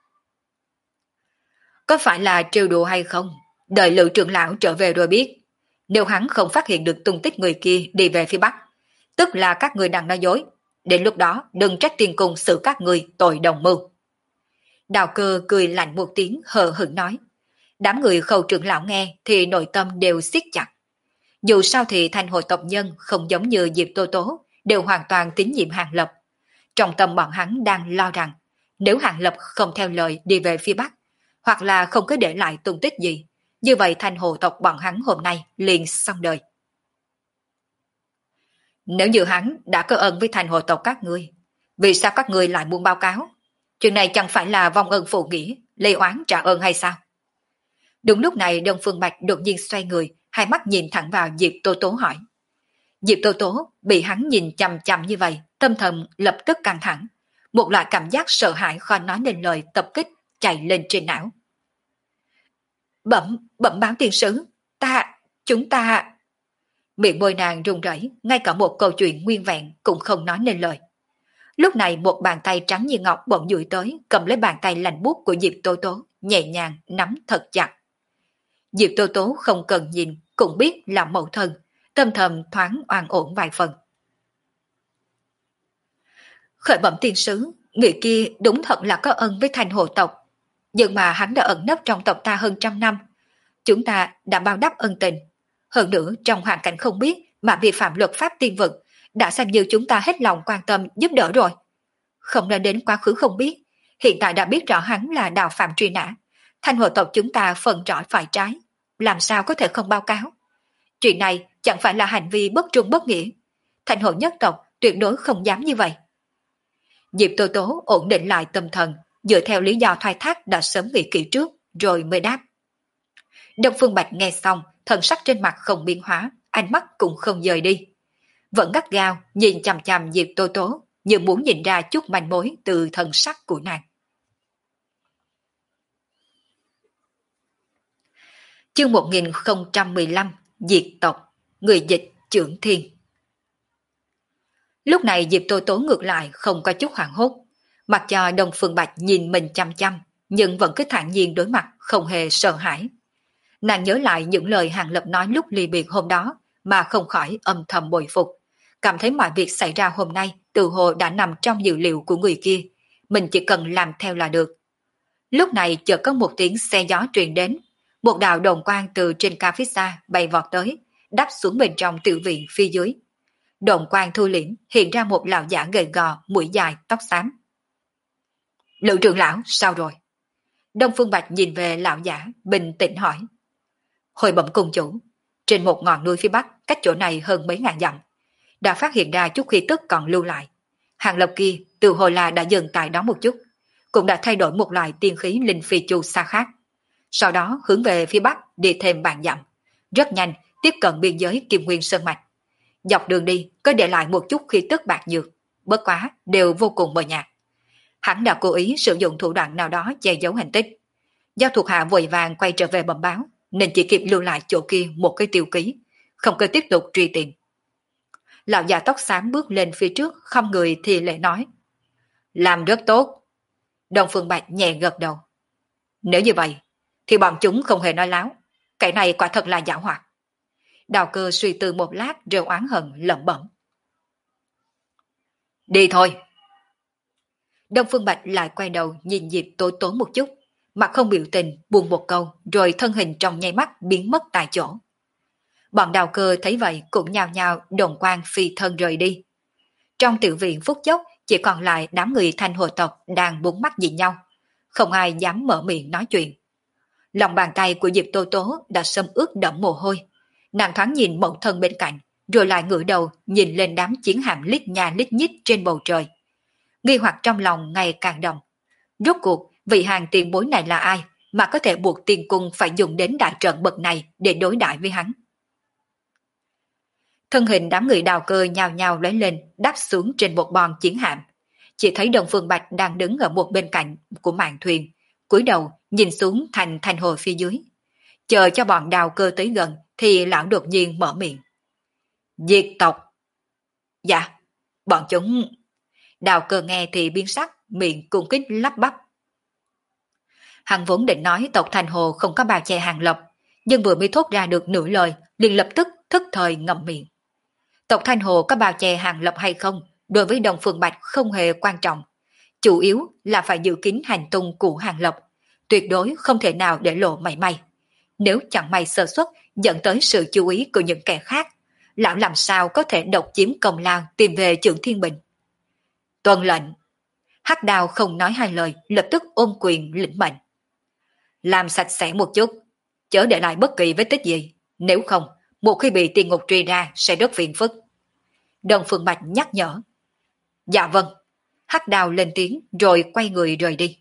Có phải là trêu đùa hay không? Đợi Lữ trưởng lão trở về rồi biết. Nếu hắn không phát hiện được tung tích người kia đi về phía Bắc, tức là các người đang nói dối. Đến lúc đó đừng trách tiên cung xử các người tội đồng mưu. Đào Cơ cười lạnh một tiếng hờ hững nói. Đám người Khâu trưởng lão nghe thì nội tâm đều siết chặt. Dù sao thì Thanh Hồ tộc nhân không giống như Diệp Tô Tố, đều hoàn toàn tín nhiệm Hàng Lập. Trong tâm bọn hắn đang lo rằng, nếu Hàng Lập không theo lời đi về phía Bắc, hoặc là không có để lại tung tích gì, như vậy Thanh Hồ tộc bọn hắn hôm nay liền xong đời. Nếu như hắn đã có ơn với Thanh Hồ tộc các ngươi, vì sao các ngươi lại muốn báo cáo? Chuyện này chẳng phải là vong ơn phụ nghĩa, lê oán trả ơn hay sao? Đúng lúc này Đông Phương Bạch đột nhiên xoay người, hai mắt nhìn thẳng vào Diệp Tố Tố hỏi. Diệp Tố Tố bị hắn nhìn chằm chằm như vậy, tâm thần lập tức căng thẳng. Một loại cảm giác sợ hãi khó nói nên lời tập kích chạy lên trên não. Bẩm báo tiên sứ, chúng ta... Miệng môi nàng run rẩy, ngay cả một câu chuyện nguyên vẹn cũng không nói nên lời. Lúc này một bàn tay trắng như ngọc bỗng duỗi tới, cầm lấy bàn tay lạnh buốt của Diệp Tố Tố, nhẹ nhàng nắm thật chặt. Diệp Tố Tố không cần nhìn, cũng biết là mẫu thân, tâm thầm thoáng oan ổn vài phần. Khởi bẩm tiên sứ, người kia đúng thật là có ân với Thanh Hồ tộc, nhưng mà hắn đã ẩn nấp trong tộc ta hơn 100 năm. Chúng ta đã bao đáp ân tình. Hơn nữa trong hoàn cảnh không biết mà vi phạm luật pháp tiên vực, đã xem như chúng ta hết lòng quan tâm giúp đỡ rồi. Không nên đến quá khứ không biết, hiện tại đã biết rõ hắn là đạo phạm truy nã. Thanh Hồ tộc chúng ta phần trỏ phải trái, làm sao có thể không báo cáo. Chuyện này chẳng phải là hành vi bất trung bất nghĩa. Thanh Hồ nhất tộc tuyệt đối không dám như vậy. Diệp Tô Tố ổn định lại tâm thần, dựa theo lý do thoái thác đã sớm nghĩ kỹ trước, rồi mới đáp. Đông Phương Bạch nghe xong, thần sắc trên mặt không biến hóa, ánh mắt cũng không dời đi. Vẫn gắt gao nhìn chằm chằm Diệp Tô Tố, như muốn nhìn ra chút manh mối từ thần sắc của nàng. Chương 1015, Diệt tộc, người dịch Trưởng Thiên. Lúc này Diệp Tô Tố ngược lại không có chút hoảng hốt, mặc cho Đông Phương Bạch nhìn mình chăm chăm, nhưng vẫn cứ thản nhiên đối mặt, không hề sợ hãi. Nàng nhớ lại những lời Hàng Lập nói lúc ly biệt hôm đó, mà không khỏi âm thầm bội phục, cảm thấy mọi việc xảy ra hôm nay tự hồ đã nằm trong dự liệu của người kia, mình chỉ cần làm theo là được. Lúc này chợt có một tiếng xe gió truyền đến, một đạo đồn quang từ trên cao phía xa bay vọt tới, đắp xuống bên trong tiểu viện phía dưới. Đồn quang thu liễm, hiện ra một lão giả gầy gò, mũi dài, tóc xám. Lữ trưởng lão, sao rồi? Đông Phương Bạch nhìn về lão giả, bình tĩnh hỏi. Hồi bẩm cung chủ, trên một ngọn núi phía bắc, cách chỗ này hơn mấy ngàn dặm, đã phát hiện ra chút khí tức còn lưu lại. Hàng Lập kia từ hồi là đã dừng tại đó một chút, cũng đã thay đổi một loại tiên khí linh phi chu xa khác. Sau đó hướng về phía bắc đi thêm vạn dặm, rất nhanh tiếp cận biên giới Kim Nguyên Sơn Mạch. Dọc đường đi có để lại một chút khí tức bạc nhược, bất quá đều vô cùng mờ nhạt. Hắn đã cố ý sử dụng thủ đoạn nào đó che giấu hành tích. Do thuộc hạ vội vàng quay trở về bẩm báo, nên chỉ kịp lưu lại chỗ kia một cái tiêu ký, không cần tiếp tục truy tìm. Lão già tóc xám bước lên phía trước, không người thì lễ nói. Làm rất tốt. Đông Phương Bạch nhẹ gật đầu. Nếu như vậy, thì bọn chúng không hề nói láo. Cái này quả thật là giả hoạt. Đào Cơ suy tư một lát rồi oán hận lẩm bẩm. Đi thôi. Đông Phương Bạch lại quay đầu nhìn Diệp Tố Tố một chút, mặt không biểu tình, buông một câu, rồi thân hình trong nháy mắt biến mất tại chỗ. Bọn Đào Cơ thấy vậy cũng nhao nhao đồng quan phi thân rời đi. Trong tiểu viện phút chốc chỉ còn lại đám người Thanh Hồ tộc đang bốn mắt nhìn nhau, không ai dám mở miệng nói chuyện. Lòng bàn tay của Diệp Tô Tố đã xâm ướt đẫm mồ hôi. Nàng thoáng nhìn mẫu thân bên cạnh, rồi lại ngửa đầu nhìn lên đám chiến hạm lít nha lít nhít trên bầu trời. Nghi hoặc trong lòng ngày càng đậm. Rốt cuộc vị hàng tiền bối này là ai mà có thể buộc tiên cung phải dùng đến đại trận bậc này để đối đãi với hắn? Thân hình đám người Đào Cơ nhào nhào lóe lên, đáp xuống trên một bon chiến hạm. Chỉ thấy Đông Phương Bạch đang đứng ở một bên cạnh của mạn thuyền, cúi đầu nhìn xuống thành hồ phía dưới. Chờ cho bọn Đào Cơ tới gần thì lão đột nhiên mở miệng. Diệt tộc. Dạ, bọn chúng... Đào Cơ nghe thì biến sắc, miệng cung kính lắp bắp. Hắn vốn định nói tộc Thành Hồ không có bao che Hàng Lập, nhưng vừa mới thốt ra được nửa lời, liền lập tức thức thời ngậm miệng. Tộc Thanh Hồ có bao che Hàng Lập hay không, đối với Đông Phương Bạch không hề quan trọng. Chủ yếu là phải giữ kín hành tung của Hàng Lập, tuyệt đối không thể nào để lộ mảy may. Nếu chẳng may sơ suất dẫn tới sự chú ý của những kẻ khác, lão làm sao có thể độc chiếm công lao tìm về Chưởng Thiên Bình. Tuân lệnh. Hắc Đao không nói hai lời, lập tức ôm quyền lĩnh mệnh. Làm sạch sẽ một chút, chớ để lại bất kỳ vết tích gì, nếu không, một khi bị tiên ngục truy ra sẽ rất phiền phức. Đơn Phương Bạch nhắc nhở. Dạ vâng. Hắc Đao lên tiếng rồi quay người rời đi.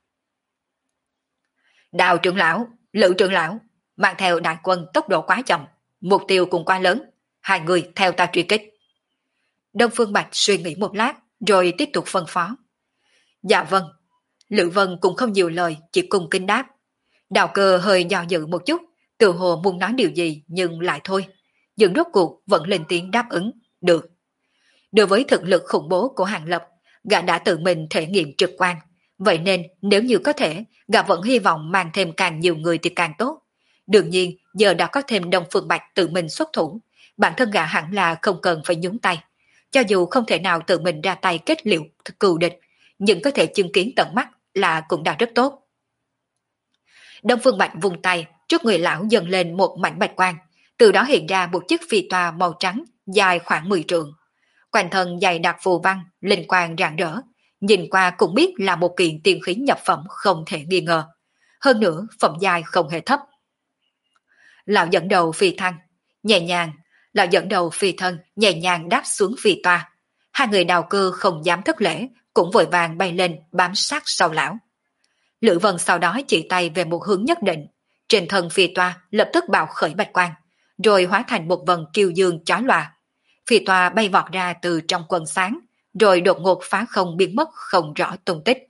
Đào trưởng lão, Lữ trưởng lão, mang theo đại quân tốc độ quá chậm, mục tiêu cũng quá lớn, hai người theo ta truy kích. Đông Phương Bạch suy nghĩ một lát rồi tiếp tục phân phó. Dạ vâng. Lữ Vân cũng không nhiều lời, chỉ cùng kính đáp. Đào Cơ hơi do dự một chút, tự hồ muốn nói điều gì nhưng lại thôi. Nhưng rốt cuộc vẫn lên tiếng đáp ứng. Được. Đối với thực lực khủng bố của Hàng Lập, gã đã tự mình thể nghiệm trực quan. Vậy nên nếu như có thể, gã vẫn hy vọng mang thêm càng nhiều người thì càng tốt. Đương nhiên, giờ đã có thêm Đông Phương Bạch tự mình xuất thủ. Bản thân gã hẳn là không cần phải nhúng tay. Cho dù không thể nào tự mình ra tay kết liễu cừu địch, nhưng có thể chứng kiến tận mắt là cũng đã rất tốt. Đông Phương Bạch vùng tay, trước người lão dần lên một mảnh bạch quang, từ đó hiện ra một chiếc phi toa màu trắng dài khoảng 10 trượng. Quanh thân dày đặc phù văn, linh quang rạng rỡ, nhìn qua cũng biết là một kiện tiên khí nhập phẩm không thể nghi ngờ. Hơn nữa, phẩm giai không hề thấp. Lão dẫn đầu phi thăng, nhẹ nhàng, lão dẫn đầu phi thân nhẹ nhàng đáp xuống phi toa. Hai người Đào Cơ không dám thất lễ, cũng vội vàng bay lên bám sát sau lão. Lữ Vân sau đó chỉ tay về một hướng nhất định, trên thân phi toa lập tức bạo khởi bạch quang, rồi hóa thành một vần kiêu dương chói lòa. Phi toa bay vọt ra từ trong quần sáng, rồi đột ngột phá không biến mất không rõ tung tích.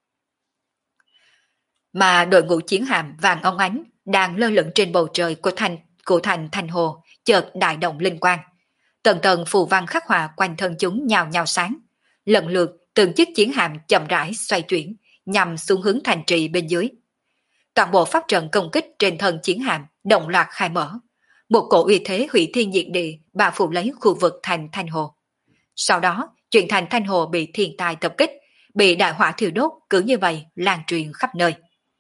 Mà đội ngũ chiến hạm vàng óng ánh đang lơ lửng trên bầu trời của thành Thanh Hồ chợt đại động linh quang. Tầng tầng phù văn khắc họa quanh thân chúng nhào nhào sáng. Lần lượt từng chiếc chiến hạm chậm rãi xoay chuyển nhằm xuống hướng thành trì bên dưới. Toàn bộ pháp trận công kích trên thân chiến hạm đồng loạt khai mở. Một cổ uy thế hủy thiên diệt địa bao phủ lấy khu vực thành Thanh Hồ. Sau đó, chuyện thành Thanh Hồ bị thiên tai tập kích, bị đại hỏa thiêu đốt, cứ như vậy lan truyền khắp nơi.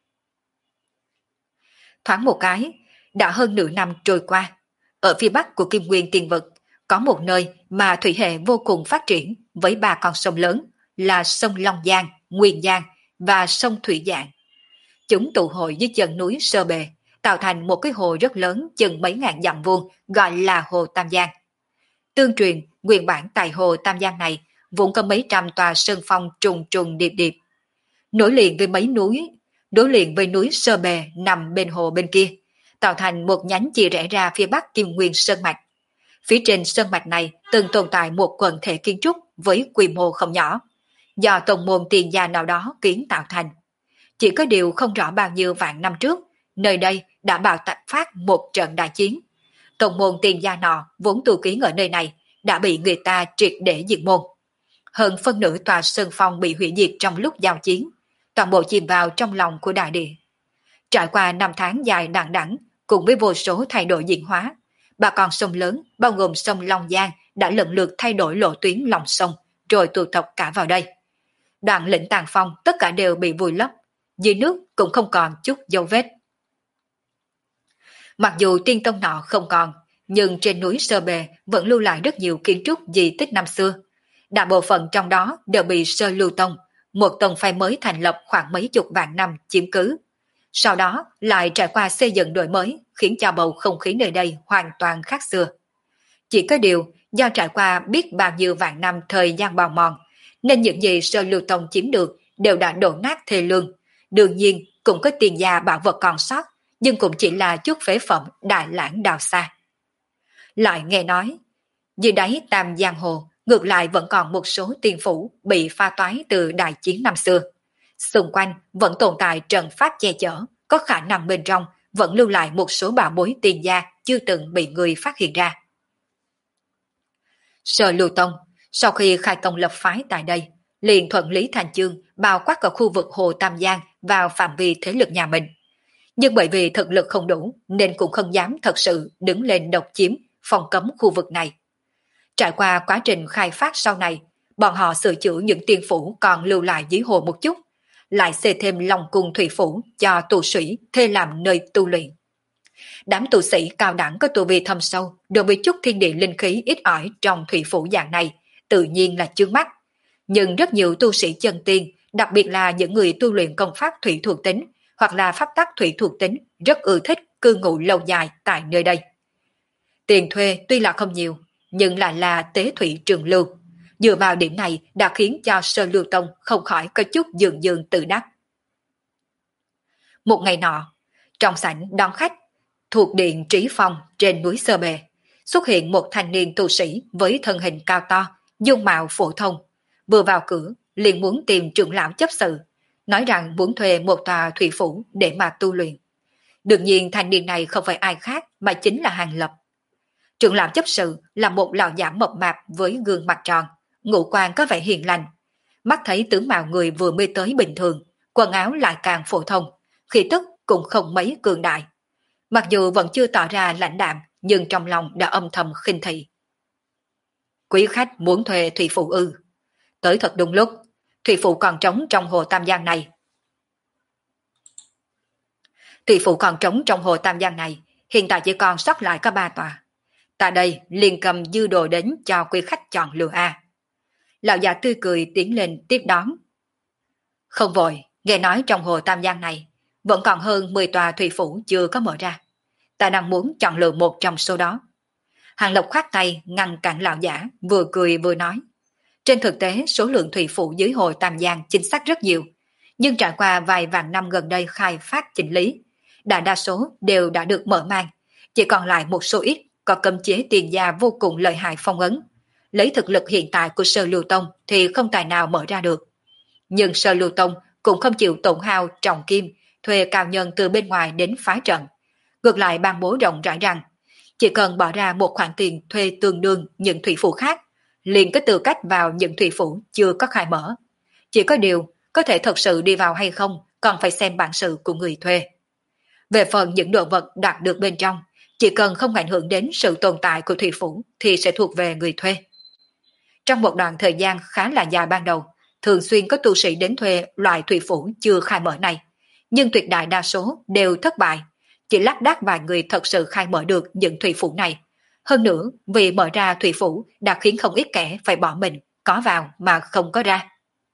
Thoáng một cái, đã hơn nửa năm trôi qua, ở phía bắc của Kim Nguyên Tiên Vực, có một nơi mà thủy hệ vô cùng phát triển với ba con sông lớn là sông Long Giang, Nguyên Giang và sông Thủy Giang. Chúng tụ hội dưới chân núi Sơ Bề, tạo thành một cái hồ rất lớn chừng mấy ngàn dặm vuông gọi là Hồ Tam Giang. Tương truyền, nguyên bản tại Hồ Tam Giang này vốn có mấy trăm tòa sơn phong trùng trùng điệp điệp. Nối liền với núi Sơ Bề nằm bên hồ bên kia, tạo thành một nhánh chia rẽ ra phía bắc Kim Nguyên Sơn Mạch. Phía trên sơn mạch này từng tồn tại một quần thể kiến trúc với quy mô không nhỏ, do tông môn tiền gia nào đó kiến tạo thành. Chỉ có điều không rõ bao nhiêu vạn năm trước, nơi đây đã bạo phát một trận đại chiến. Tông môn tiền gia nọ vốn tu kiến ở nơi này đã bị người ta triệt để diệt môn. Hơn phân nửa tòa sơn phong bị hủy diệt trong lúc giao chiến, toàn bộ chìm vào trong lòng của đại địa. Trải qua năm tháng dài đằng đẵng cùng với vô số thay đổi diễn hóa, ba con sông lớn bao gồm sông Long Giang đã lần lượt thay đổi lộ tuyến lòng sông rồi tụ tập cả vào đây. Đoạn lĩnh Tàng Phong tất cả đều bị vùi lấp, dưới nước cũng không còn chút dấu vết. Mặc dù tiên tông nọ không còn, nhưng trên núi Sơ Bề vẫn lưu lại rất nhiều kiến trúc di tích năm xưa. Đại bộ phận trong đó đều bị Sơ Lưu Tông, một tông phái mới thành lập khoảng mấy chục vạn năm chiếm cứ. Sau đó lại trải qua xây dựng đổi mới, khiến cho bầu không khí nơi đây hoàn toàn khác xưa. Chỉ có điều, do trải qua biết bao nhiêu vạn năm thời gian bào mòn, nên những gì Sơ Lưu Tông chiếm được đều đã đổ nát thê lương. Đương nhiên cũng có tiền gia bảo vật còn sót, nhưng cũng chỉ là chút phế phẩm đại lãng đào xa. Lại nghe nói, dưới đáy Tam Giang Hồ ngược lại vẫn còn một số tiên phủ bị pha toái từ đại chiến năm xưa. Xung quanh vẫn tồn tại trận pháp che chở, có khả năng bên trong vẫn lưu lại một số bảo bối tiền gia chưa từng bị người phát hiện ra. Sở Lưu Tông, sau khi khai tông lập phái tại đây, liền thuận lý thành chương bao quát ở khu vực Hồ Tam Giang vào phạm vi thế lực nhà mình. Nhưng bởi vì thực lực không đủ nên cũng không dám thật sự đứng lên độc chiếm, phòng cấm khu vực này. Trải qua quá trình khai phát sau này, bọn họ sửa chữa những tiên phủ còn lưu lại dưới hồ một chút, lại xây thêm Long Cung Thủy Phủ cho tù sĩ thuê làm nơi tu luyện. Đám tu sĩ cao đẳng có tu vi thâm sâu, đối với chút thiên địa linh khí ít ỏi trong thủy phủ dạng này, tự nhiên là chướng mắt. Nhưng rất nhiều tu sĩ chân tiên, đặc biệt là những người tu luyện công pháp thủy thuộc tính hoặc là pháp tắc thủy thuộc tính, rất ưa thích cư ngụ lâu dài tại nơi đây. Tiền thuê tuy là không nhiều, nhưng lại là tế thủy trường lưu. Dựa vào điểm này đã khiến cho Sơ Lưu Tông không khỏi có chút dường dường tự đắc. Một ngày nọ, trong sảnh đón khách, thuộc điện Trí Phong trên núi Sơ Bề, xuất hiện một thanh niên tu sĩ với thân hình cao to, dung mạo phổ thông. Vừa vào cửa, liền muốn tìm trưởng lão chấp sự, nói rằng muốn thuê một tòa thủy phủ để mà tu luyện. Đương nhiên thanh niên này không phải ai khác mà chính là Hàng Lập. Trưởng lão chấp sự là một lão giả mập mạp với gương mặt tròn, ngũ quan có vẻ hiền lành. Mắt thấy tướng mạo người vừa mới tới bình thường, quần áo lại càng phổ thông, khí tức cũng không mấy cường đại. Mặc dù vẫn chưa tỏ ra lãnh đạm, nhưng trong lòng đã âm thầm khinh thị. Quý khách muốn thuê thủy phủ ư? Tới thật đúng lúc, thủy phủ còn trống trong hồ Tam Giang này. Thủy phủ còn trống trong hồ Tam Giang này, hiện tại chỉ còn sót lại có 3 tòa. Tại đây liền cầm dư đồ đến cho quý khách chọn lựa a. Lão già tươi cười tiến lên tiếp đón. Không vội, nghe nói trong hồ Tam Giang này vẫn còn hơn 10 tòa thủy phủ chưa có mở ra. Ta đang muốn chọn lựa một trong số đó. Hàng Lộc khoát tay ngăn cản lão giả, vừa cười vừa nói. Trên thực tế số lượng thủy phủ dưới hồ Tam Giang chính xác rất nhiều, nhưng trải qua vài vạn năm gần đây khai phát chỉnh lý, đại đa số đều đã được mở mang, chỉ còn lại một số ít có cấm chế tiền gia vô cùng lợi hại phong ấn. Lấy thực lực hiện tại của Sơ Lưu Tông thì không tài nào mở ra được. Nhưng Sơ Lưu Tông cũng không chịu tổn hao trọng kim, thuê cao nhân từ bên ngoài đến phá trận. Ngược lại ban bố rộng rãi rằng, chỉ cần bỏ ra một khoản tiền thuê tương đương những thủy phủ khác, liền có tư cách vào những thủy phủ chưa có khai mở. Chỉ có điều, có thể thật sự đi vào hay không còn phải xem bản sự của người thuê. Về phần những đồ vật đạt được bên trong, chỉ cần không ảnh hưởng đến sự tồn tại của thủy phủ thì sẽ thuộc về người thuê. Trong một đoạn thời gian khá là dài ban đầu, thường xuyên có tu sĩ đến thuê loại thủy phủ chưa khai mở này, nhưng tuyệt đại đa số đều thất bại, chỉ lác đác vài người thật sự khai mở được những thủy phủ này. Hơn nữa, vì mở ra thủy phủ đã khiến không ít kẻ phải bỏ mình, có vào mà không có ra.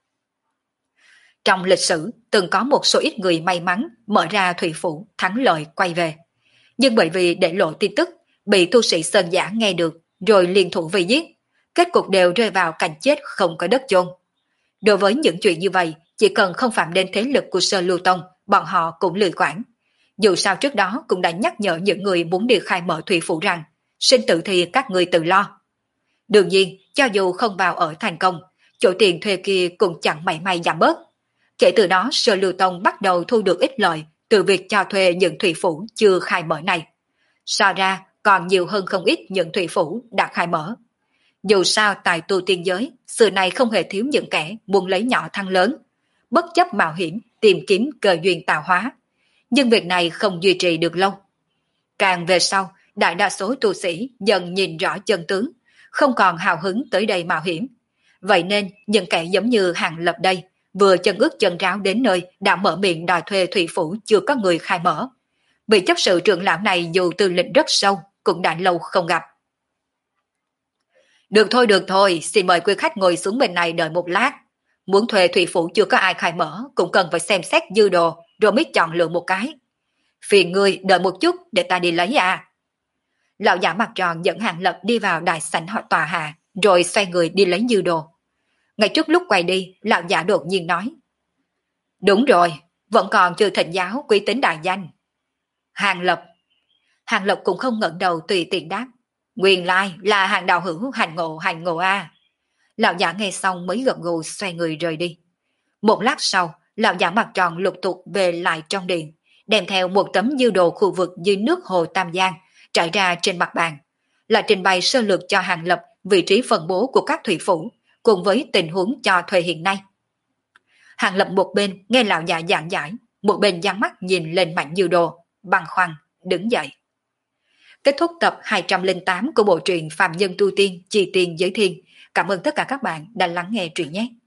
Trong lịch sử, từng có một số ít người may mắn mở ra thủy phủ thắng lợi quay về. Nhưng bởi vì để lộ tin tức, bị tu sĩ Sơn Giả nghe được, rồi liên thủ vây giết, kết cục đều rơi vào cảnh chết không có đất chôn. Đối với những chuyện như vậy, chỉ cần không phạm đến thế lực của Sơ Lưu Tông, bọn họ cũng lười quản. Dù sao trước đó cũng đã nhắc nhở những người muốn đi khai mở thủy phủ rằng, sinh tử thì các người tự lo. Đương nhiên, cho dù không vào ở thành công, chỗ tiền thuê kia cũng chẳng mảy may giảm bớt. Kể từ đó Sơ Lưu Tông bắt đầu thu được ít lợi từ việc cho thuê những thủy phủ chưa khai mở này. So ra còn nhiều hơn không ít những thủy phủ đã khai mở. Dù sao tại tu tiên giới, xưa này không hề thiếu những kẻ muốn lấy nhỏ thăng lớn, bất chấp mạo hiểm tìm kiếm cơ duyên tạo hóa. Nhưng việc này không duy trì được lâu. Càng về sau, đại đa số tu sĩ dần nhìn rõ chân tướng, không còn hào hứng tới đây mạo hiểm. Vậy nên những kẻ giống như Hàng Lập đây, vừa chân ướt chân ráo đến nơi đã mở miệng đòi thuê thủy phủ chưa có người khai mở. Vị chấp sự trưởng lão này dù tư lịch rất sâu, cũng đã lâu không gặp. Được thôi, xin mời quý khách ngồi xuống bên này đợi một lát. Muốn thuê thủy phủ chưa có ai khai mở, cũng cần phải xem xét dư đồ, rồi mới chọn lựa một cái. Phiền ngươi đợi một chút để ta đi lấy à. Lão giả mặt tròn dẫn Hàng Lập đi vào đại sảnh họ tòa hạ, rồi xoay người đi lấy dư đồ. Ngay trước lúc quay đi, lão giả đột nhiên nói. Đúng rồi, vẫn còn chưa thịnh giáo quý tính đại danh. Hàng Lập cũng không ngẩng đầu tùy tiện đáp. Nguyên lai là Hàng đạo hữu hành ngộ a. Lão giả nghe xong mới gật gù xoay người rời đi. Một lát sau, lão giả mặt tròn lục tục về lại trong điện, đem theo một tấm dư đồ khu vực dưới nước hồ Tam Giang trải ra trên mặt bàn, là trình bày sơ lược cho Hàng Lập vị trí phân bố của các thủy phủ cùng với tình huống cho thuê hiện nay. Hàng Lập một bên nghe lão giả giảng giải, một bên giăng mắt nhìn lên mảnh dư đồ, băn khoăn đứng dậy. Kết thúc tập 208 của bộ truyện Phạm Nhân Tu Tiên Chi Tiên Giới Thiên. Cảm ơn tất cả các bạn đã lắng nghe truyện nhé.